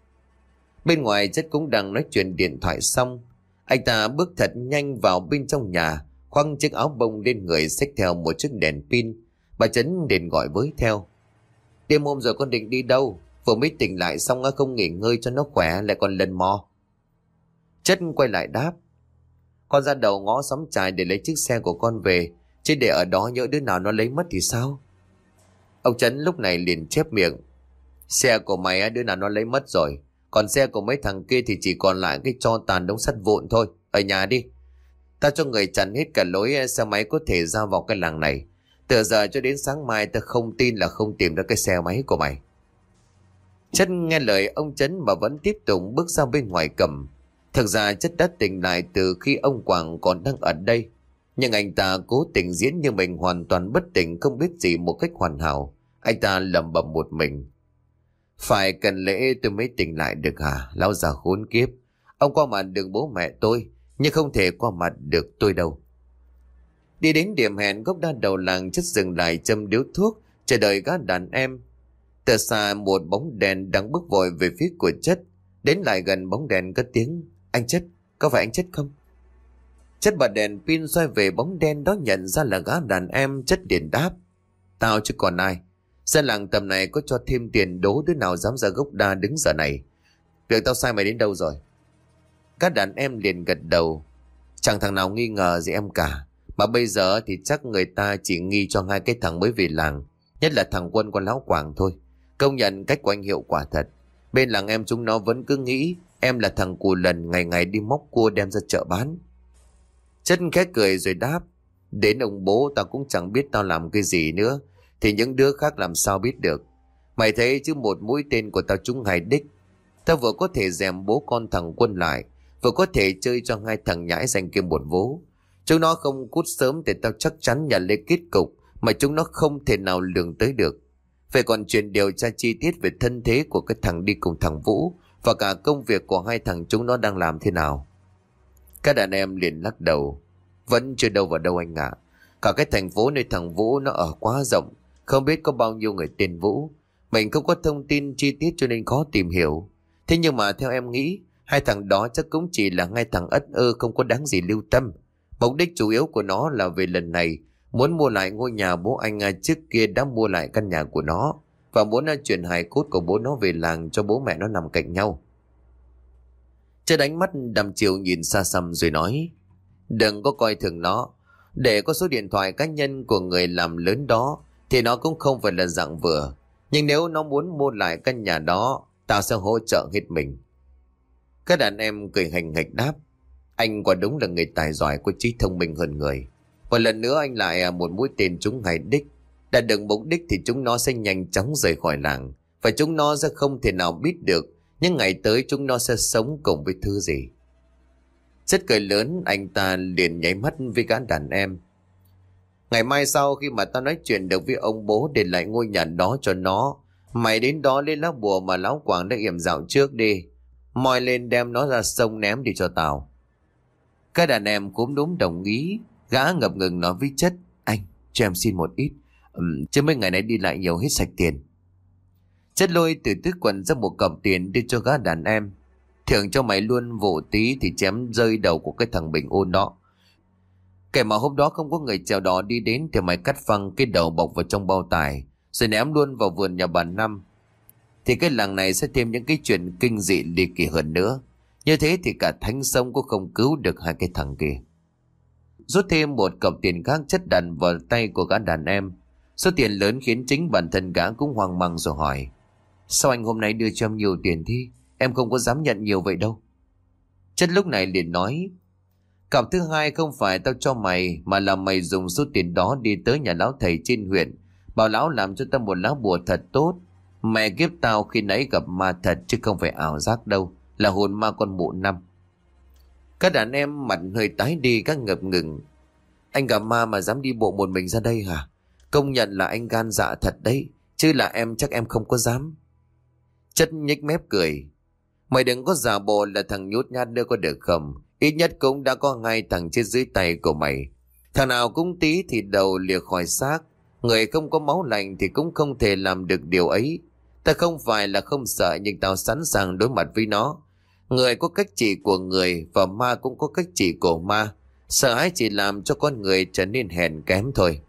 Bên ngoài Chất cũng đang nói chuyện điện thoại xong, anh ta bước thật nhanh vào bên trong nhà, khoác chiếc áo bông lên người, xách theo một chiếc đèn pin. Bà Chấn liền gọi với theo: Đêm hôm rồi con định đi đâu? Vừa mới tỉnh lại xong không nghỉ ngơi cho nó khỏe lại còn lần mò. Chất quay lại đáp: Con ra đầu ngõ xóm trài để lấy chiếc xe của con về, chứ để ở đó nhỡ đứa nào nó lấy mất thì sao? Ông Chấn lúc này liền chép miệng: Xe của mày đứa nào nó lấy mất rồi, còn xe của mấy thằng kia thì chỉ còn lại cái tro tàn đống sắt vụn thôi. Ở nhà đi, tao cho người chặn hết cả lối xe máy có thể ra vào cái làng này. Từ giờ cho đến sáng mai tao không tin là không tìm được cái xe máy của mày. Chất nghe lời ông Chấn mà vẫn tiếp tục bước ra bên ngoài cầm. Thực ra Chất đã tỉnh lại từ khi ông Quảng còn đang ở đây, nhưng anh ta cố tình diễn như mình hoàn toàn bất tỉnh, không biết gì một cách hoàn hảo. Anh ta lẩm bẩm một mình: Phải cần lễ tôi mới tỉnh lại được hả? Lão già khốn kiếp, ông qua mặt được bố mẹ tôi nhưng không thể qua mặt được tôi đâu. Đi đến điểm hẹn gốc đa đầu làng, Chất dừng lại châm điếu thuốc chờ đợi gã đàn em. Từ xa một bóng đèn đang bước vội về phía của Chất. Đến lại gần bóng đèn cất tiếng: Anh Chất, có phải anh Chất không? Chất bật đèn pin xoay về bóng đen đó, nhận ra là gã đàn em. Chất liền đáp: Tao chứ còn ai. Dân làng tầm này có cho thêm tiền đố đứa nào dám ra gốc đa đứng giờ này. Việc tao sai mày đến đâu rồi? Các đàn em liền gật đầu: Chẳng thằng nào nghi ngờ gì em cả. Mà bây giờ thì chắc người ta chỉ nghi cho hai cái thằng mới về làng, nhất là thằng Quân con lão Quảng thôi. Công nhận cách của anh hiệu quả thật. Bên làng em chúng nó vẫn cứ nghĩ em là thằng cù lần ngày ngày đi móc cua đem ra chợ bán. Chất khẽ cười rồi đáp: Đến ông bố tao cũng chẳng biết tao làm cái gì nữa, thì những đứa khác làm sao biết được. Mày thấy chứ một mũi tên của tao trúng hai đích. Tao vừa có thể dèm bố con thằng Quân lại, vừa có thể chơi cho hai thằng nhãi danh kia một vố. Chúng nó không cút sớm thì tao chắc chắn nhận lấy kết cục mà chúng nó không thể nào lường tới được. Phải còn chuyện điều tra chi tiết về thân thế của cái thằng đi cùng thằng Vũ và cả công việc của hai thằng chúng nó đang làm thế nào. Các đàn em liền lắc đầu: Vẫn chưa đâu vào đâu anh ạ. Cả cái thành phố nơi thằng Vũ nó ở quá rộng, không biết có bao nhiêu người tên Vũ. Mình không có thông tin chi tiết cho nên khó tìm hiểu. Thế nhưng mà theo em nghĩ, hai thằng đó chắc cũng chỉ là hai thằng ất ơ không có đáng gì lưu tâm. Mục đích chủ yếu của nó là về lần này muốn mua lại ngôi nhà bố anh trước kia đã mua lại căn nhà của nó, và muốn chuyển hài cốt của bố nó về làng cho bố mẹ nó nằm cạnh nhau. Chất đánh mắt đăm chiều nhìn xa xăm rồi nói: Đừng có coi thường nó. Để có số điện thoại cá nhân của người làm lớn đó thì nó cũng không phải là dạng vừa. Nhưng nếu nó muốn mua lại căn nhà đó, tao sẽ hỗ trợ hết mình. Các đàn em cười hành hạch đáp: Anh quả đúng là người tài giỏi, có trí thông minh hơn người. Một lần nữa anh lại một mũi tên trúng hai đích. Đạt được mục đích thì chúng nó sẽ nhanh chóng rời khỏi làng, và chúng nó sẽ không thể nào biết được những ngày tới chúng nó sẽ sống cùng với thứ gì. Rất cười lớn, anh ta liền nháy mắt với gã đàn em: Ngày mai sau khi mà tao nói chuyện được với ông bố để lại ngôi nhà đó cho nó, mày đến đó lấy lá bùa mà lão Quảng đã yểm dạo trước đi, moi lên đem nó ra sông ném đi cho tao. Các đàn em cũng đúng đồng ý. Gã ngập ngừng nói với Chất: Anh cho em xin một ít, ừ, chứ mấy ngày nay đi lại nhiều hết sạch tiền. Chất lôi từ túi quần ra một cọc tiền đưa cho gã đàn em. Thưởng cho mày luôn, vụ tí thì chém rơi đầu của cái thằng Bình Ôn đó. Kể mà hôm đó không có người chèo đò đi đến thì mày cắt phăng cái đầu bọc vào trong bao tải rồi ném luôn vào vườn nhà bà Năm. Thì cái làng này sẽ thêm những cái chuyện kinh dị ly kỳ hơn nữa. Như thế thì cả thánh sông cũng không cứu được hai cái thằng kia. Rút thêm một cọc tiền khác chất đặt vào tay của gã đàn em. Số tiền lớn khiến chính bản thân gã cũng hoang mang rồi hỏi: sao anh hôm nay đưa cho em nhiều tiền thế? Em không có dám nhận nhiều vậy đâu. Chất lúc này liền nói: cọc thứ hai không phải tao cho mày, mà là mày dùng số tiền đó đi tới nhà lão thầy trên huyện, bảo lão làm cho tao một lá bùa thật tốt. Mẹ kiếp tao khi nãy gặp ma thật chứ không phải ảo giác đâu, là hồn ma con mụ Năm. Các đàn em mặt hơi tái đi, các ngập ngừng. Anh gặp ma mà dám đi bộ một mình ra đây hả? Công nhận là anh gan dạ thật đấy, chứ là em chắc em không có dám. Chất nhếch mép cười: mày đừng có giả bộ là thằng nhút nhát nữa có được không? Ít nhất cũng đã có hai thằng chết dưới tay của mày. Thằng nào cũng tí thì đầu lìa khỏi xác. Người không có máu lạnh thì cũng không thể làm được điều ấy. Ta không phải là không sợ, nhưng tao sẵn sàng đối mặt với nó. Người có cách trị của người, và ma cũng có cách trị của ma. Sợ hãi chỉ làm cho con người trở nên hèn kém thôi.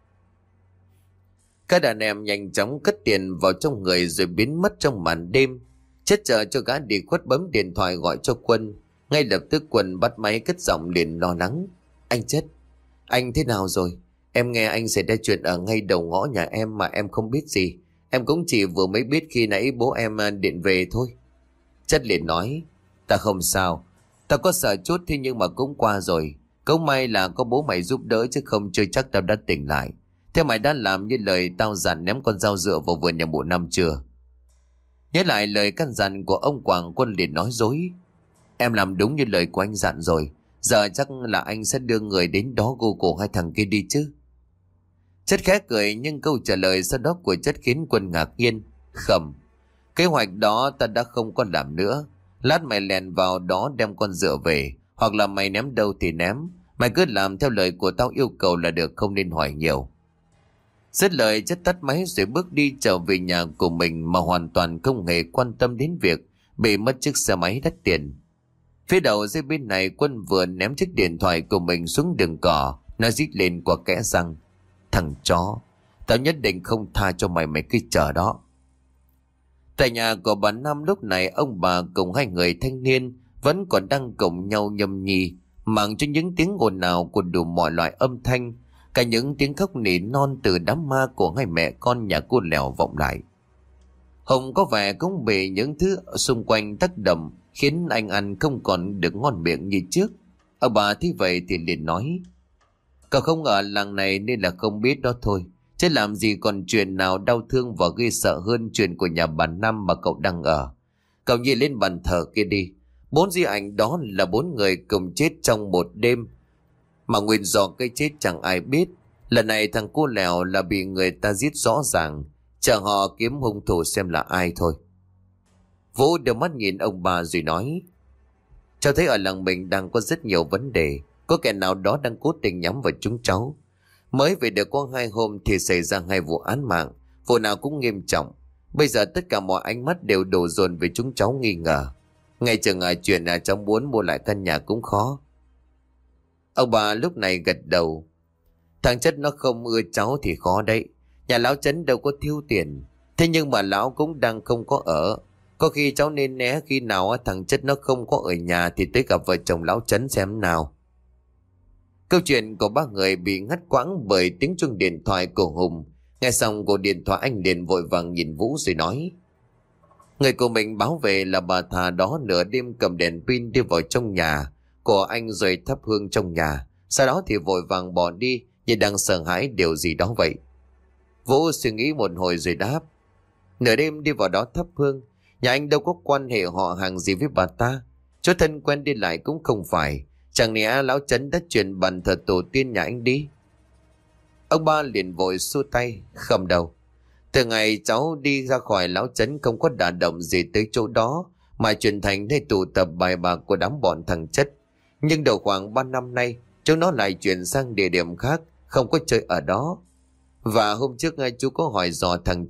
Các đàn em nhanh chóng cất tiền vào trong người rồi biến mất trong màn đêm. Chất chờ cho gã đi khuất bấm điện thoại gọi cho Quân. Ngay lập tức Quân bắt máy cất giọng liền lo lắng: anh Chất, anh thế nào rồi? Em nghe anh xảy ra chuyện ở ngay đầu ngõ nhà em mà em không biết gì. Em cũng chỉ vừa mới biết khi nãy bố em điện về thôi. Chất liền nói: ta không sao. Ta có sợ chút thế nhưng mà cũng qua rồi. Câu may là có bố mày giúp đỡ, chứ không chưa chắc tao đã tỉnh lại. Thế mày đã làm như lời tao dặn ném con dao dựa vào vườn nhà mụ Năm chưa? Nhớ lại lời căn dặn của ông Quảng, Quân liền nói dối: em làm đúng như lời của anh dặn rồi. Giờ chắc là anh sẽ đưa người đến đó gô cổ hai thằng kia đi chứ. Chất khẽ cười, nhưng câu trả lời sau đó của Chất khiến Quân ngạc nhiên. Khẩm, kế hoạch đó ta đã không có làm nữa. Lát mày lèn vào đó đem con dựa về, hoặc là mày ném đâu thì ném. Mày cứ làm theo lời của tao yêu cầu là được, không nên hỏi nhiều. Dứt lời, Chất tắt máy rồi bước đi trở về nhà của mình, mà hoàn toàn không hề quan tâm đến việc bị mất chiếc xe máy đắt tiền. Phía đầu dây bên này, Quân vừa ném chiếc điện thoại của mình xuống đường cỏ. Nó rít lên qua kẽ răng: thằng chó, tao nhất định không tha cho mày, mày cứ chờ đó. Tại nhà của bà Năm lúc này, ông bà cùng hai người thanh niên vẫn còn đang cùng nhau nhâm nhi, màng cho những tiếng ồn ào của đủ mọi loại âm thanh, cả những tiếng khóc nỉ non từ đám ma của hai mẹ con nhà cô Lèo vọng lại. Hồng có vẻ cũng bị những thứ xung quanh tác động, khiến anh ăn không còn được ngon miệng như trước. Ông bà thấy vậy thì liền nói: cậu không ở làng này nên là không biết đó thôi, chứ làm gì còn chuyện nào đau thương và ghê sợ hơn chuyện của nhà bà Năm mà cậu đang ở. Cậu nhìn lên bàn thờ kia đi, bốn di ảnh đó là bốn người cùng chết trong một đêm, mà nguyên do cái chết chẳng ai biết. Lần này thằng cô Lèo là bị người ta giết rõ ràng, chờ họ kiếm hung thủ xem là ai thôi. Vũ đưa mắt nhìn ông bà rồi nói: cháu thấy ở làng mình đang có rất nhiều vấn đề. Có kẻ nào đó đang cố tình nhắm vào chúng cháu. Mới về được có hai hôm thì xảy ra hai vụ án mạng, vụ nào cũng nghiêm trọng. Bây giờ tất cả mọi ánh mắt đều đổ dồn về chúng cháu nghi ngờ. Ngay chừng à, chuyện là cháu muốn mua lại căn nhà cũng khó. Ông bà lúc này gật đầu: thằng Chất nó không ưa cháu thì khó đấy. Nhà lão Trấn đâu có thiếu tiền. Thế nhưng mà lão cũng đang không có ở. Có khi cháu nên né, khi nào thằng Chất nó không có ở nhà thì tới gặp vợ chồng lão Trấn xem nào. Câu chuyện của ba người bị ngắt quãng bởi tiếng chuông điện thoại của Hùng. Nghe xong cuộc điện thoại, anh liền vội vàng nhìn Vũ rồi nói: người của mình báo về là bà thà đó nửa đêm cầm đèn pin đi vào trong nhà của anh rồi thắp hương trong nhà, sau đó thì vội vàng bỏ đi như đang sợ hãi điều gì đó vậy. Vũ suy nghĩ một hồi rồi đáp: nửa đêm đi vào đó thắp hương, nhà anh đâu có quan hệ họ hàng gì với bà ta, chỗ thân quen đi lại cũng không phải. Chẳng lẽ lão Trấn đã chuyển bàn thờ tổ tiên nhà anh đi? Ông ba liền vội xua tay: không đâu. Từ ngày cháu đi ra khỏi lão Trấn không có đả động gì tới chỗ đó, mà chuyển thành nơi tụ tập bài bạc của đám bọn thằng Chất. Nhưng đầu khoảng ba năm nay, chúng nó lại chuyển sang địa điểm khác, không có chơi ở đó. Và hôm trước ngay chú có hỏi dò thằng Chất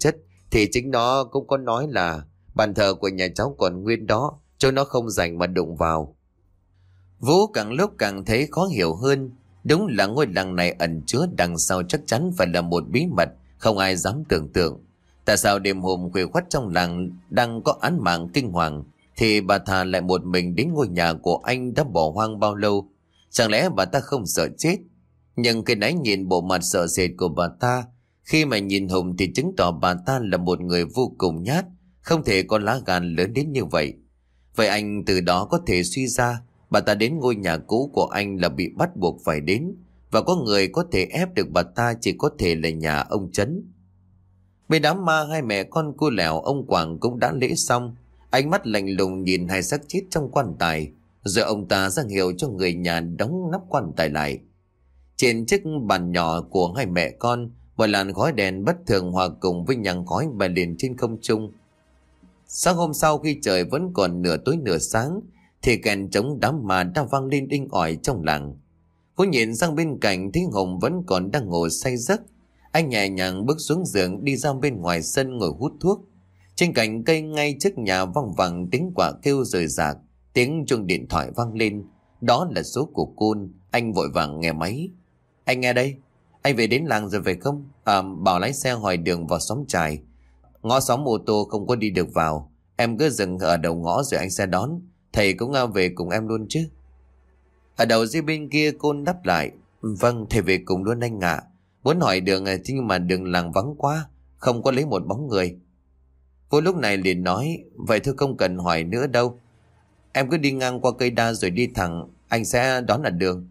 Thì chính nó cũng có nói là bàn thờ của nhà cháu còn nguyên đó, cho nó không rảnh mà đụng vào. Vũ càng lúc càng thấy khó hiểu hơn. Đúng là ngôi làng này ẩn chứa đằng sau chắc chắn phải là một bí mật không ai dám tưởng tượng. Tại sao đêm hôm khuya khoắt trong làng đang có án mạng kinh hoàng thì bà thà lại một mình đến ngôi nhà của anh đã bỏ hoang bao lâu? Chẳng lẽ bà ta không sợ chết? Nhưng cái nãy nhìn bộ mặt sợ sệt của bà ta, khi mà nhìn Hùng thì chứng tỏ bà ta là một người vô cùng nhát, không thể có lá gan lớn đến như vậy. Vậy anh từ đó có thể suy ra bà ta đến ngôi nhà cũ của anh là bị bắt buộc phải đến, và có người có thể ép được bà ta chỉ có thể là nhà ông Trấn. Bên đám ma hai mẹ con cô Lẻo, ông Quảng cũng đã lễ xong. Ánh mắt lạnh lùng nhìn hai xác chết trong quan tài, rồi ông ta ra hiệu cho người nhà đóng nắp quan tài lại. Trên chiếc bàn nhỏ của hai mẹ con, một làn khói đèn bất thường hòa cùng với nhang khói bay lên trên không trung. Sáng hôm sau, khi trời vẫn còn nửa tối nửa sáng, thì kèn trống đám ma đã vang lên inh ỏi trong làng. Vũ nhìn sang bên cạnh thấy Hùng vẫn còn đang ngồi say giấc. Anh nhẹ nhàng bước xuống giường, đi ra bên ngoài sân ngồi hút thuốc. Trên cành cây ngay trước nhà văng vẳng tiếng quạ kêu rời rạc, tiếng chuông điện thoại vang lên. Đó là số của Côn. Anh vội vàng nghe máy. Anh nghe đây. Anh về đến làng rồi phải không? À, bảo lái xe hỏi đường vào xóm Trài. Ngõ xóm ô tô không có đi được vào. Em cứ dừng ở đầu ngõ rồi anh sẽ đón. Thầy cũng về cùng em luôn chứ? Ở đầu dưới bên kia Côn đáp lại. Vâng, thầy về cùng luôn anh ạ. Muốn hỏi đường thế nhưng mà đường làng vắng quá, không có lấy một bóng người. Vô lúc này liền nói. Vậy thôi không cần hỏi nữa đâu. Em cứ đi ngang qua cây đa rồi đi thẳng, anh sẽ đón ở đường.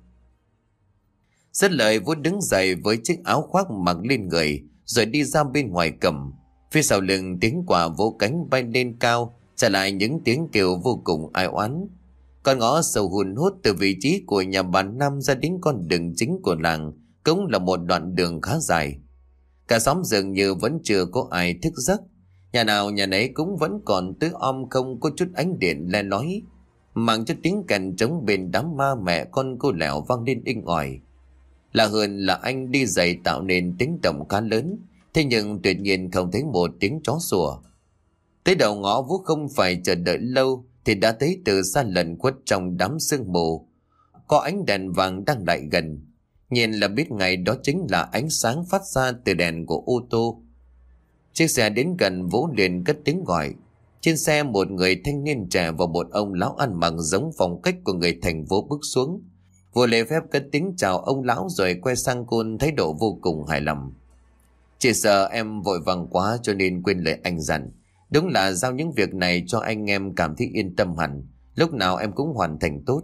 Dứt lời, Vũ đứng dậy với chiếc áo khoác mặc lên người, rồi đi ra bên ngoài cầm. Phía sau lưng tiếng quạ vỗ cánh bay lên cao, trả lại những tiếng kêu vô cùng ai oán. Con ngõ sâu hun hút từ vị trí của nhà bà Năm ra đến con đường chính của làng cũng là một đoạn đường khá dài. Cả xóm dường như vẫn chưa có ai thức giấc. Nhà nào nhà nấy cũng vẫn còn tối om, không có chút ánh điện le lói, mang cho tiếng kèn trống bên đám ma mẹ con cô Lẻo vang lên inh ỏi. Lạ hơn là anh đi giày tạo nên tiếng động khá lớn, thế nhưng tuyệt nhiên không thấy một tiếng chó sủa. Tới đầu ngõ, Vũ không phải chờ đợi lâu thì đã thấy từ xa lẩn khuất trong đám sương mù có ánh đèn vàng đang lại gần. Nhìn là biết ngay đó chính là ánh sáng phát ra từ đèn của ô tô. Chiếc xe đến gần, Vũ liền cất tiếng gọi. Trên xe một người thanh niên trẻ và một ông lão ăn mặc giống phong cách của người thành phố bước xuống. Vũ lễ phép cất tiếng chào ông lão rồi quay sang Côn, thái độ vô cùng hài lòng. Chỉ sợ em vội vàng quá cho nên quên lời anh dặn. Đúng là giao những việc này cho anh em cảm thấy yên tâm hẳn, lúc nào em cũng hoàn thành tốt.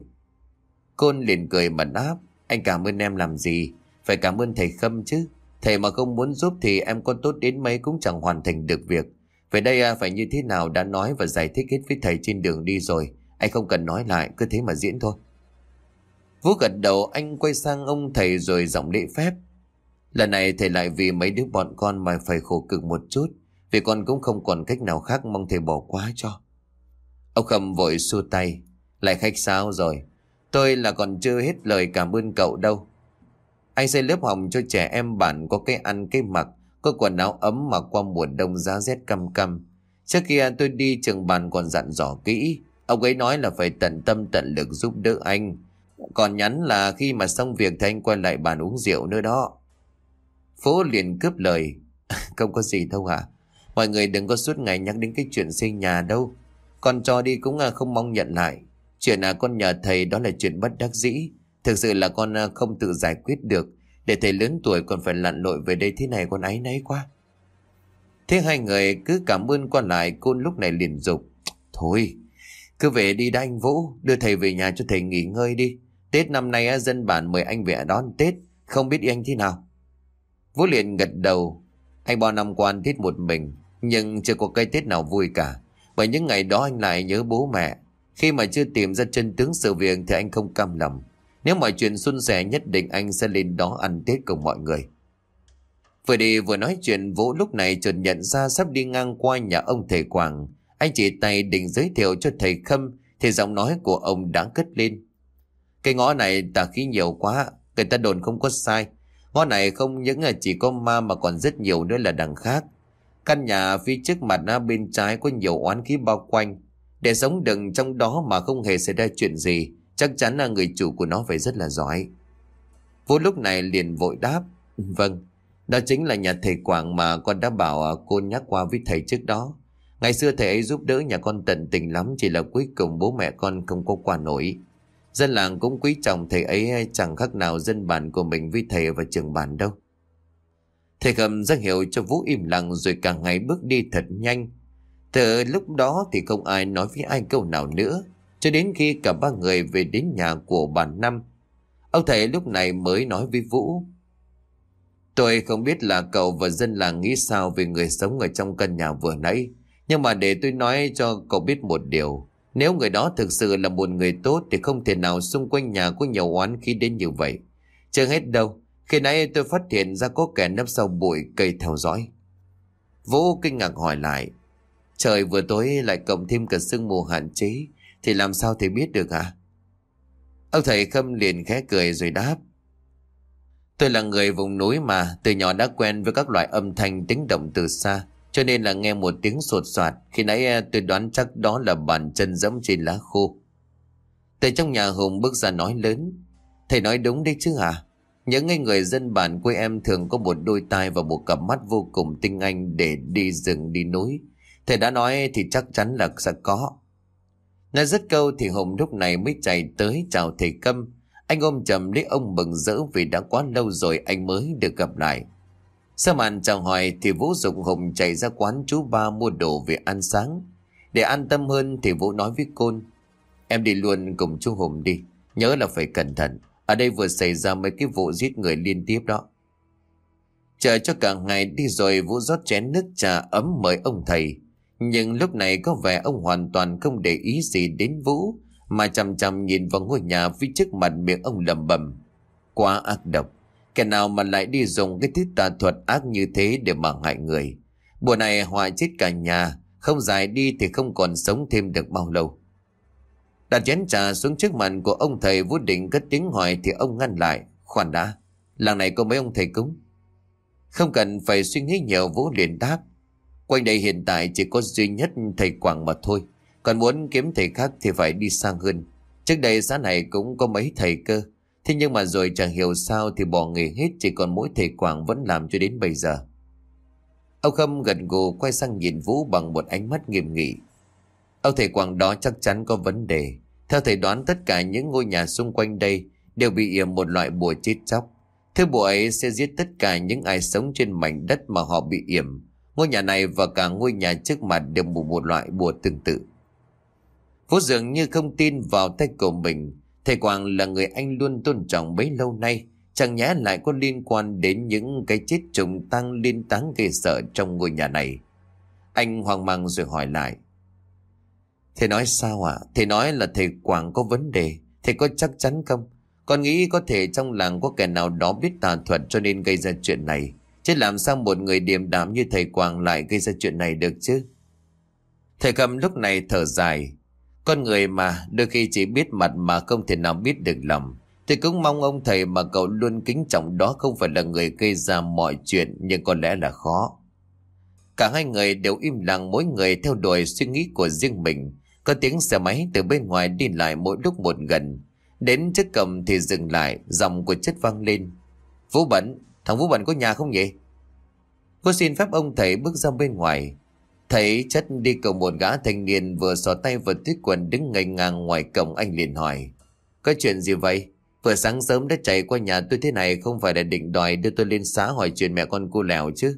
Côn liền cười mà đáp. Anh cảm ơn em làm gì, phải cảm ơn thầy Khâm chứ. Thầy mà không muốn giúp thì em có tốt đến mấy cũng chẳng hoàn thành được việc. Về đây phải như thế nào đã nói và giải thích hết với thầy trên đường đi rồi. Anh không cần nói lại, cứ thế mà diễn thôi. Vũ gật đầu, anh quay sang ông thầy rồi giọng lễ phép. Lần này thầy lại vì mấy đứa bọn con mà phải khổ cực một chút, vì con cũng không còn cách nào khác, mong thầy bỏ qua cho. Ông Khâm vội xua tay. Lại khách sáo rồi. Tôi là còn chưa hết lời cảm ơn cậu đâu. Anh xây lớp học cho trẻ em bản có cái ăn cái mặc, có quần áo ấm mặc qua mùa đông giá rét căm căm. Trước kia tôi đi trường bản còn dặn dò kỹ. Ông ấy nói là phải tận tâm tận lực giúp đỡ anh. Còn nhắn là khi mà xong việc thì anh quay lại bàn uống rượu nữa đó. Phố liền cướp lời. Không có gì đâu hả? Mọi người đừng có suốt ngày nhắc đến cái chuyện xây nhà đâu. Con cho đi cũng không mong nhận lại. Chuyện là con nhờ thầy đó là chuyện bất đắc dĩ. Thực sự là con không tự giải quyết được. Để thầy lớn tuổi còn phải lặn lội về đây thế này, con áy náy quá. Thế hai người cứ cảm ơn qua lại. Côn lúc này liền dục. Thôi cứ về đi đã anh Vũ, đưa thầy về nhà cho thầy nghỉ ngơi đi. Tết năm nay dân bản mời anh về đón Tết, không biết anh thế nào. Vũ liền gật đầu. Anh bao năm qua ăn Tết một mình, nhưng chưa có cái Tết nào vui cả. Bởi những ngày đó anh lại nhớ bố mẹ. Khi mà chưa tìm ra chân tướng sự việc thì anh không cam lòng. Nếu mọi chuyện suôn sẻ nhất định anh sẽ lên đó ăn Tết cùng mọi người. Vừa đi vừa nói chuyện, Vũ lúc này chợt nhận ra sắp đi ngang qua nhà ông thầy Quảng. Anh chỉ tay định giới thiệu cho thầy Khâm thì giọng nói của ông đã cất lên. Cái ngõ này tà khí nhiều quá, người ta đồn không có sai. Ngõ này không những là chỉ có ma mà còn rất nhiều nữa là đằng khác. Căn nhà phía trước mặt à, bên trái có nhiều oán khí bao quanh. Để sống đừng trong đó mà không hề xảy ra chuyện gì, chắc chắn là người chủ của nó phải rất là giỏi. Vũ lúc này liền vội đáp: Vâng, đó chính là nhà thầy Quảng mà con đã bảo à, cô nhắc qua với thầy trước đó. Ngày xưa thầy ấy giúp đỡ nhà con tận tình lắm, chỉ là cuối cùng bố mẹ con không có qua nổi. Dân làng cũng quý trọng thầy ấy chẳng khác nào dân bản của mình với thầy và trưởng bản đâu. Thầy Khâm ra hiệu cho Vũ im lặng rồi cả ngày bước đi thật nhanh. Từ lúc đó thì không ai nói với ai câu nào nữa, cho đến khi cả ba người về đến nhà của bà Năm. Ông thầy lúc này mới nói với Vũ: Tôi không biết là cậu và dân làng nghĩ sao về người sống ở trong căn nhà vừa nãy, nhưng mà để tôi nói cho cậu biết một điều. Nếu người đó thực sự là một người tốt thì không thể nào xung quanh nhà có nhiều oán khí đến như vậy. Chưa hết đâu, khi nãy tôi phát hiện ra có kẻ nấp sau bụi cây theo dõi. Vũ kinh ngạc hỏi lại: Trời vừa tối lại cộng thêm cả sương mù hạn chế, thì làm sao thầy biết được hả? Ông thầy Khâm liền khẽ cười rồi đáp: Tôi là người vùng núi mà, từ nhỏ đã quen với các loại âm thanh tiếng động từ xa, cho nên là nghe một tiếng sột soạt, khi nãy tôi đoán chắc đó là bàn chân dẫm trên lá khô. Từ trong nhà Hùng bước ra nói lớn: Thầy nói đúng đấy chứ hả? Những người dân bản quê em thường có một đôi tai và một cặp mắt vô cùng tinh anh để đi rừng đi núi. Thầy đã nói thì chắc chắn là sẽ có. Nói dứt câu thì Hùng lúc này mới chạy tới chào thầy Khâm. Anh ôm chầm lấy ông mừng rỡ vì đã quá lâu rồi anh mới được gặp lại. Sau màn chào hỏi thì Vũ dục Hùng chạy ra quán chú Ba mua đồ về ăn sáng. Để an tâm hơn thì Vũ nói với Côn: Em đi luôn cùng chú Hùng đi, nhớ là phải cẩn thận. Ở đây vừa xảy ra mấy cái vụ giết người liên tiếp đó. Chờ cho cả ngày đi rồi, Vũ rót chén nước trà ấm mời ông thầy. Nhưng lúc này có vẻ ông hoàn toàn không để ý gì đến Vũ, mà chằm chằm nhìn vào ngôi nhà phía trước mặt, miệng ông lẩm bẩm: Quá ác độc, kẻ nào mà lại đi dùng cái thứ tà thuật ác như thế để mà hại người. Bữa này họa chết cả nhà, không giải đi thì không còn sống thêm được bao lâu. Đặt chén trà xuống trước mặt của ông thầy, Vũ định cất tiếng hỏi thì ông ngăn lại: Khoan đã, làng này có mấy ông thầy cúng? Không cần phải suy nghĩ nhiều, Vũ liền đáp: Quanh đây hiện tại chỉ có duy nhất thầy Quảng mà thôi. Còn muốn kiếm thầy khác thì phải đi sang hơn. Trước đây xã này cũng có mấy thầy cơ, thế nhưng mà rồi chẳng hiểu sao thì bỏ nghề hết, chỉ còn mỗi thầy Quảng vẫn làm cho đến bây giờ. Ông Khâm gật gù quay sang nhìn Vũ bằng một ánh mắt nghiêm nghị: Ông thầy Quảng đó chắc chắn có vấn đề. Theo thầy đoán, tất cả những ngôi nhà xung quanh đây đều bị yểm một loại bùa chết chóc. Thứ bùa ấy sẽ giết tất cả những ai sống trên mảnh đất mà họ bị yểm. Ngôi nhà này và cả ngôi nhà trước mặt đều bị một loại bùa tương tự. Vũ dường như không tin vào tay của mình. Thầy Quảng là người anh luôn tôn trọng bấy lâu nay, chẳng nhẽ lại có liên quan đến những cái chết trùng tăng liên táng ghê sợ trong ngôi nhà này. Anh hoang mang rồi hỏi lại: Thầy nói sao ạ? À? Thầy nói là thầy Quảng có vấn đề, thầy có chắc chắn không? Con nghĩ có thể trong làng có kẻ nào đó biết tà thuật cho nên gây ra chuyện này, chứ làm sao một người điềm đạm như thầy Quảng lại gây ra chuyện này được chứ? Thầy Khâm lúc này thở dài: Con người mà, đôi khi chỉ biết mặt mà không thể nào biết được lòng. Tôi cũng mong ông thầy mà cậu luôn kính trọng đó không phải là người gây ra mọi chuyện, nhưng có lẽ là khó. Cả hai người đều im lặng, mỗi người theo đuổi suy nghĩ của riêng mình. Có tiếng xe máy từ bên ngoài đi lại mỗi lúc một gần. Đến trước cổng thì dừng lại, giọng của Chất vang lên: Vũ Bẩn, thằng Vũ Bẩn có nhà không nhỉ? Cô xin phép ông thầy bước ra bên ngoài. Thấy Chất đi cùng một gã thanh niên vừa xỏ tay vào túi quần đứng ngây ngang ngoài cổng, anh liền hỏi: Có chuyện gì vậy? Vừa sáng sớm đã chạy qua nhà tôi thế này, không phải là định đòi đưa tôi lên xã hỏi chuyện mẹ con cô Lèo chứ?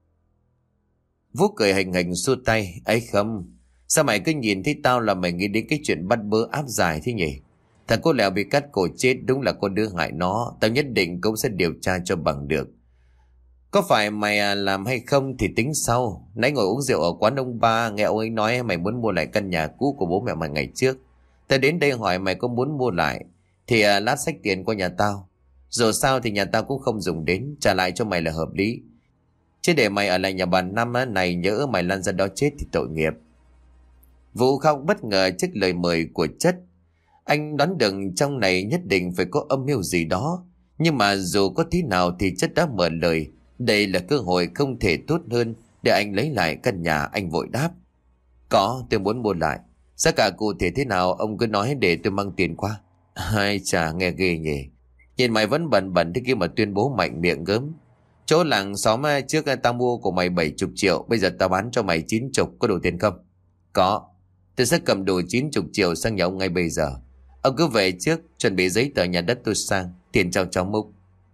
Vũ cười hành hành xua tay: Ấy không, sao mày cứ nhìn thấy tao là mày nghĩ đến cái chuyện bắt bớ áp giải thế nhỉ? Thằng cô Lèo bị cắt cổ chết đúng là con đứa hại nó, tao nhất định cũng sẽ điều tra cho bằng được. Có phải mày làm hay không thì tính sau. Nãy ngồi uống rượu ở quán ông Ba, nghe ông ấy nói mày muốn mua lại căn nhà cũ của bố mẹ mày ngày trước. Tao đến đây hỏi mày có muốn mua lại thì à, lát xách tiền qua nhà tao. Dù sao thì nhà tao cũng không dùng đến, trả lại cho mày là hợp lý. Chứ để mày ở lại nhà bà Năm này, nhỡ mày lăn ra đó chết thì tội nghiệp. Vũ khóc bất ngờ trước lời mời của Chất. Anh đoán được trong này nhất định phải có âm mưu gì đó. Nhưng mà dù có thế nào thì Chất đã mở lời. Đây là cơ hội không thể tốt hơn Để anh lấy lại căn nhà. Anh vội đáp. Có, tôi muốn mua lại. Giá cả cụ thể thế nào ông cứ nói để tôi mang tiền qua. Hai chà, nghe ghê nhỉ. Nhìn mày vẫn bẩn bẩn thế kia mà tuyên bố mạnh miệng gớm. Chỗ làng xóm trước tao mua của mày bảy chục triệu, bây giờ tao bán cho mày chín chục, có đủ tiền không? Có. Tôi sẽ cầm đủ chín chục triệu sang nhà ông ngay bây giờ. Ông cứ về trước, chuẩn bị giấy tờ nhà đất tôi sang, tiền trao cháu Múc.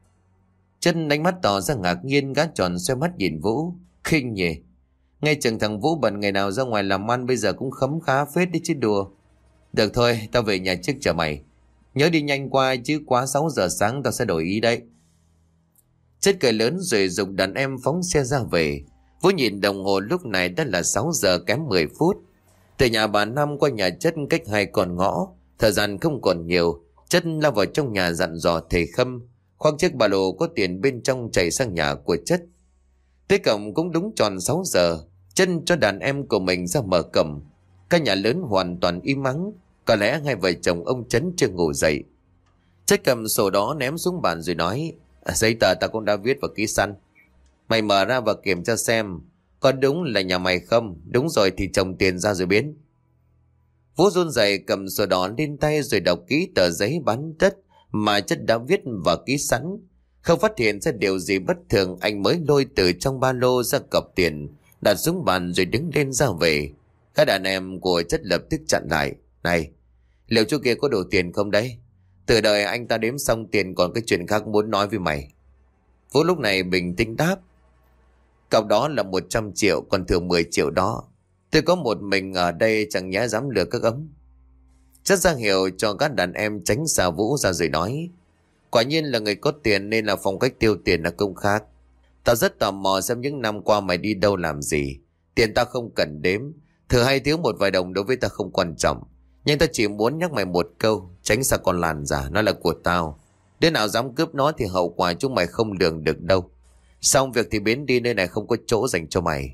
Chân đánh mắt tỏ ra ngạc nhiên, gã tròn xoay mắt nhìn Vũ. Khinh nhỉ. Ngay chừng thằng Vũ bận ngày nào ra ngoài làm ăn bây giờ cũng khấm khá phết đi chứ đùa. Được thôi, tao về nhà trước chờ mày. Nhớ đi nhanh qua chứ quá sáu giờ sáng tao sẽ đổi ý đấy. Chất cười lớn rồi dùng đàn em phóng xe ra về. Vũ nhìn đồng hồ lúc này đã là sáu giờ kém mười phút. Từ nhà bà Năm qua nhà Chất cách hai con ngõ. Thời gian không còn nhiều. Chất lao vào trong nhà dặn dò thầy Khâm. Khoác chiếc ba lô có tiền bên trong chạy sang nhà của Chất. Tới cổng cũng đúng tròn sáu giờ. Chân cho đàn em của mình ra mở cổng. Căn nhà lớn hoàn toàn im ắng. Có lẽ hai vợ chồng ông Trấn chưa ngủ dậy. Chất cầm sổ đó ném xuống bàn rồi nói. Giấy tờ ta cũng đã viết vào ký sẵn. Mày mở ra và kiểm tra xem có đúng là nhà mày không. Đúng rồi thì trồng tiền ra rồi biến. Vũ run rẩy cầm sổ đỏ lên tay rồi đọc kỹ tờ giấy bán đất mà Chất đã viết và ký sẵn. Không phát hiện ra điều gì bất thường, anh mới lôi từ trong ba lô ra cọc tiền, đặt xuống bàn rồi đứng lên ra về. Các đàn em của Chất lập tức chặn lại. Này, liệu chỗ kia có đủ tiền không đấy? Từ đời anh ta đếm xong tiền còn cái chuyện khác muốn nói với mày. Vũ lúc này bình tĩnh đáp. Cọc đó là một trăm triệu, còn thừa mười triệu đó. Tôi có một mình ở đây chẳng nhẽ dám lừa các ấm. Chất ra hiệu cho các đàn em tránh xa Vũ ra rồi nói. Quả nhiên là người có tiền nên là phong cách tiêu tiền là không khác. Tao rất tò mò xem những năm qua mày đi đâu làm gì. Tiền tao không cần đếm. Thừa hay thiếu một vài đồng đối với tao không quan trọng. Nhưng tao chỉ muốn nhắc mày một câu. Tránh xa con làn giả, nó là của tao. Đứa nào dám cướp nó thì hậu quả chúng mày không lường được đâu. Xong việc thì biến đi, nơi này không có chỗ dành cho mày.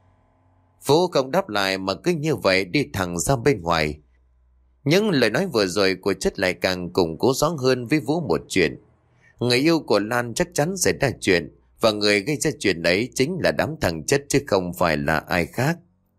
Vũ không đáp lại mà cứ như vậy đi thẳng ra bên ngoài. Những lời nói vừa rồi của Chất lại càng củng cố rõ hơn với Vũ một chuyện. Người yêu của Lan chắc chắn xảy ra chuyện, và người gây ra chuyện ấy chính là đám thằng Chất chứ không phải là ai khác.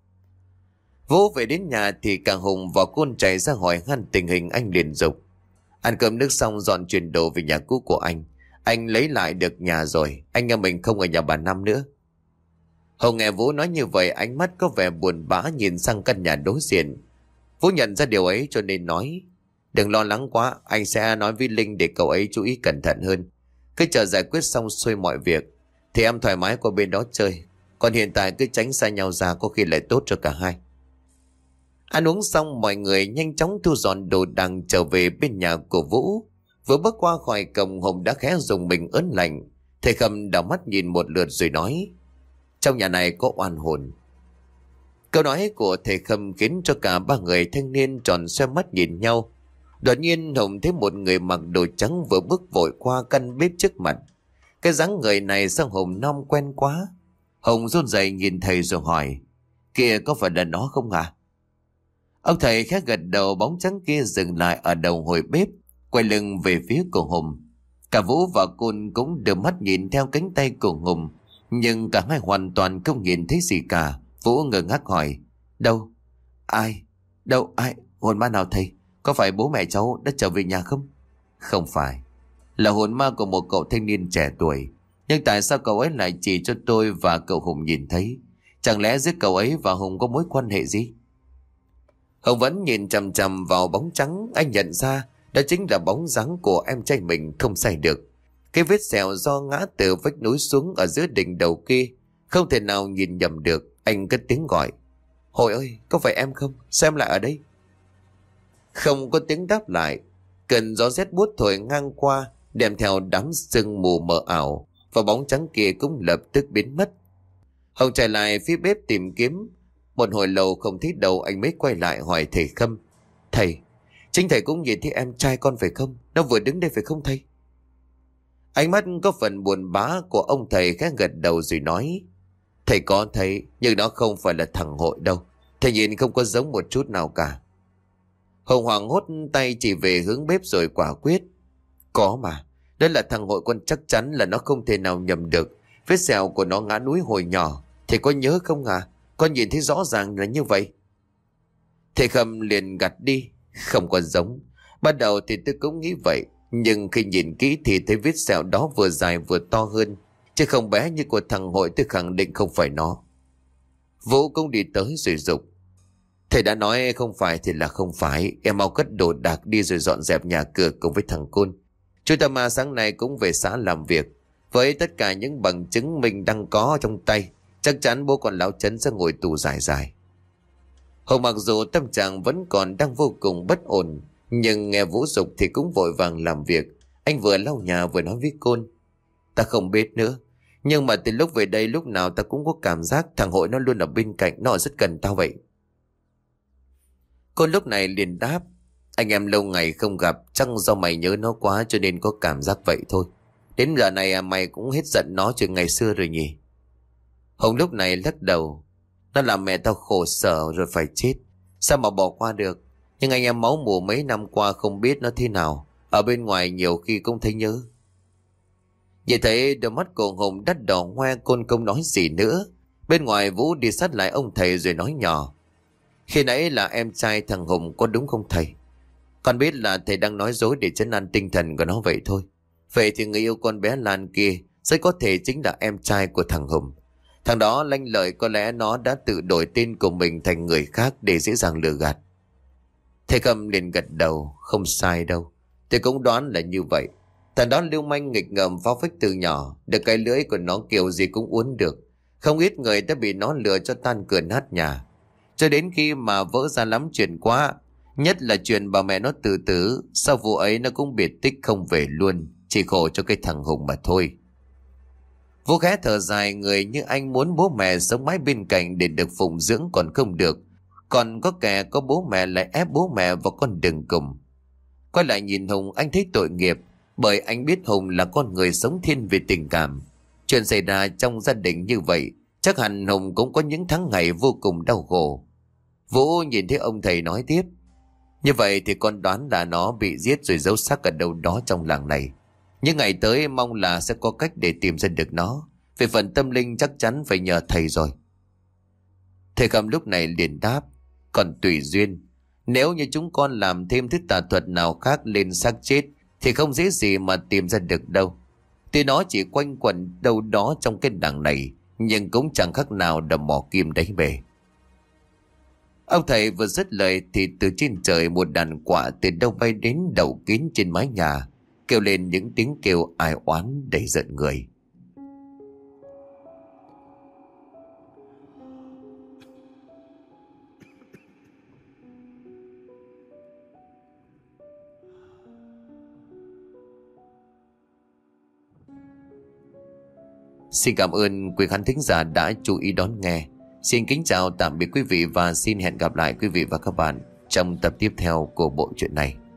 Vũ về đến nhà thì cả Hùng và Côn chạy ra hỏi han tình hình. Anh liền dục. Ăn cơm nước xong dọn chuyển đồ về nhà cũ của anh. Anh lấy lại được nhà rồi. Anh em mình không ở nhà bà Năm nữa. Hùng nghe Vũ nói như vậy, ánh mắt có vẻ buồn bã nhìn sang căn nhà đối diện. Vũ nhận ra điều ấy cho nên nói. Đừng lo lắng quá, anh sẽ nói với Linh để cậu ấy chú ý cẩn thận hơn. Cứ chờ giải quyết xong xuôi mọi việc thì em thoải mái qua bên đó chơi. Còn hiện tại cứ tránh xa nhau ra, có khi lại tốt cho cả hai. Ăn uống xong mọi người nhanh chóng thu dọn đồ đạc trở về bên nhà của Vũ. Vừa bước qua khỏi cổng, Hùng đã khẽ dùng mình ớn lạnh. Thầy Khâm đảo mắt nhìn một lượt rồi nói. Trong nhà này có oan hồn. Câu nói của thầy Khâm khiến cho cả ba người thanh niên tròn xoe mắt nhìn nhau. Đột nhiên Hùng thấy một người mặc đồ trắng vừa bước vội qua căn bếp trước mặt. Cái dáng người này sao Hùng nom quen quá. Hùng run rẩy nhìn thầy rồi hỏi. Kìa, có phải là nó không hả? Ông thầy khẽ gật đầu. Bóng trắng kia dừng lại ở đầu hồi bếp, quay lưng về phía của Hùng. Cả Vũ và Côn cũng đưa mắt nhìn theo cánh tay của Hùng, nhưng cả hai hoàn toàn không nhìn thấy gì cả. Vũ ngơ ngác hỏi. Đâu? Ai? Đâu? Ai? Hồn ma nào thầy? Có phải bố mẹ cháu đã trở về nhà không? Không phải. Là hồn ma của một cậu thanh niên trẻ tuổi. Nhưng tại sao cậu ấy lại chỉ cho tôi và cậu Hùng nhìn thấy? Chẳng lẽ giữa cậu ấy và Hùng có mối quan hệ gì? Hùng vẫn nhìn chằm chằm vào bóng trắng. Anh nhận ra đó chính là bóng dáng của em trai mình không sai được. Cái vết sẹo do ngã từ vách núi xuống ở giữa đỉnh đầu kia không thể nào nhìn nhầm được. Anh cất tiếng gọi. Hồi ơi, có phải em không? Sao em lại ở đây? Không có tiếng đáp lại. Cơn gió rét buốt thổi ngang qua, đem theo đám sương mù mờ ảo, và bóng trắng kia cũng lập tức biến mất. Hồng chạy lại phía bếp tìm kiếm. Một hồi lâu không thấy đâu, anh mới quay lại hỏi thầy Khâm. Thầy, chính thầy cũng nhìn thấy em trai con phải không? Nó vừa đứng đây phải không thầy? Ánh mắt có phần buồn bã của ông thầy khẽ gật đầu rồi nói. Thầy có thấy, nhưng nó không phải là thằng Hội đâu. Thầy nhìn không có giống một chút nào cả. Hồng hoảng hốt tay chỉ về hướng bếp rồi quả quyết. Có mà, đó là thằng Hội, con chắc chắn là nó không thể nào nhầm được. Vết sẹo của nó ngã núi hồi nhỏ Thầy có nhớ không à? Con nhìn thấy rõ ràng là như vậy. Thầy Khâm liền gạt đi. Không có giống. Ban đầu thì tôi cũng nghĩ vậy, nhưng khi nhìn kỹ thì thấy vết sẹo đó vừa dài vừa to hơn, chứ không bé như của thằng Hội. Tôi khẳng định không phải nó. Vũ cũng đi tới rồi dục: Thầy đã nói không phải thì là không phải. Em mau cất đồ đạc đi rồi dọn dẹp nhà cửa cùng với thằng Côn. Chú Tâm Ma sáng nay cũng về xã làm việc. Với tất cả những bằng chứng mình đang có trong tay, chắc chắn bố con lão Trấn sẽ ngồi tù dài dài. Hùng mặc dù tâm trạng vẫn còn đang vô cùng bất ổn, nhưng nghe Vũ dục thì cũng vội vàng làm việc. Anh vừa lau nhà vừa nói với Côn: Ta không biết nữa, nhưng mà từ lúc về đây lúc nào ta cũng có cảm giác thằng Hội nó luôn ở bên cạnh, nó rất cần tao vậy. Côn lúc này liền đáp: Anh em lâu ngày không gặp, chắc do mày nhớ nó quá cho nên có cảm giác vậy thôi. Đến giờ này à, mày cũng hết giận nó chuyện ngày xưa rồi nhỉ? Hùng lúc này lắc đầu: Nó làm mẹ tao khổ sở rồi phải chết, sao mà bỏ qua được. Nhưng anh em máu mủ mấy năm qua không biết nó thế nào, ở bên ngoài nhiều khi cũng thấy nhớ. Nhìn thấy đôi mắt của Hùng đắt đỏ hoe, Côn không nói gì nữa. Bên ngoài Vũ đi sát lại ông thầy rồi nói nhỏ: Khi nãy là em trai thằng Hùng có đúng không thầy? Con biết là thầy đang nói dối để trấn an tinh thần của nó vậy thôi. Vậy thì người yêu con bé Lan kia rất có thể chính là em trai của thằng Hùng. Thằng đó lanh lợi, có lẽ nó đã tự đổi tên của mình thành người khác để dễ dàng lừa gạt. Thầy Khâm liền gật đầu: Không sai đâu, tôi cũng đoán là như vậy. Thằng đó lưu manh nghịch ngợm phá phách từ nhỏ, được cái lưỡi của nó kiểu gì cũng uốn được. Không ít người đã bị nó lừa cho tan cửa nát nhà. Cho đến khi mà vỡ ra lắm chuyện quá, nhất là chuyện bà mẹ nó tự tử, sau vụ ấy nó cũng biệt tích không về luôn, chỉ khổ cho cái thằng Hùng mà thôi. Vũ khẽ thở dài, người như anh muốn bố mẹ sống mãi bên cạnh để được phụng dưỡng còn không được, còn có kẻ có bố mẹ lại ép bố mẹ vào con đường cùng. Quay lại nhìn Hùng, anh thấy tội nghiệp, bởi anh biết Hùng là con người sống thiên về tình cảm. Chuyện xảy ra trong gia đình như vậy, chắc hẳn Hùng cũng có những tháng ngày vô cùng đau khổ. Vũ nhìn thấy ông thầy nói tiếp: Như vậy thì con đoán là nó bị giết rồi giấu xác ở đâu đó trong làng này. Những ngày tới mong là sẽ có cách để tìm ra được nó. Về phần tâm linh chắc chắn phải nhờ thầy rồi. Thầy Khâm lúc này liền đáp: Còn tùy duyên. Nếu như chúng con làm thêm thứ tà thuật nào khác lên xác chết thì không dễ gì mà tìm ra được đâu. Tuy nó chỉ quanh quẩn đâu đó trong cái làng này, nhưng cũng chẳng khác nào đầm mỏ kim đáy bể. Ông thầy vừa dứt lời thì từ trên trời một đàn quạ từ đâu bay đến đậu kín trên mái nhà, kêu lên những tiếng kêu ai oán đầy giận người. Xin cảm ơn quý khán thính giả đã chú ý đón nghe. Xin kính chào tạm biệt quý vị và xin hẹn gặp lại quý vị và các bạn trong tập tiếp theo của bộ truyện này.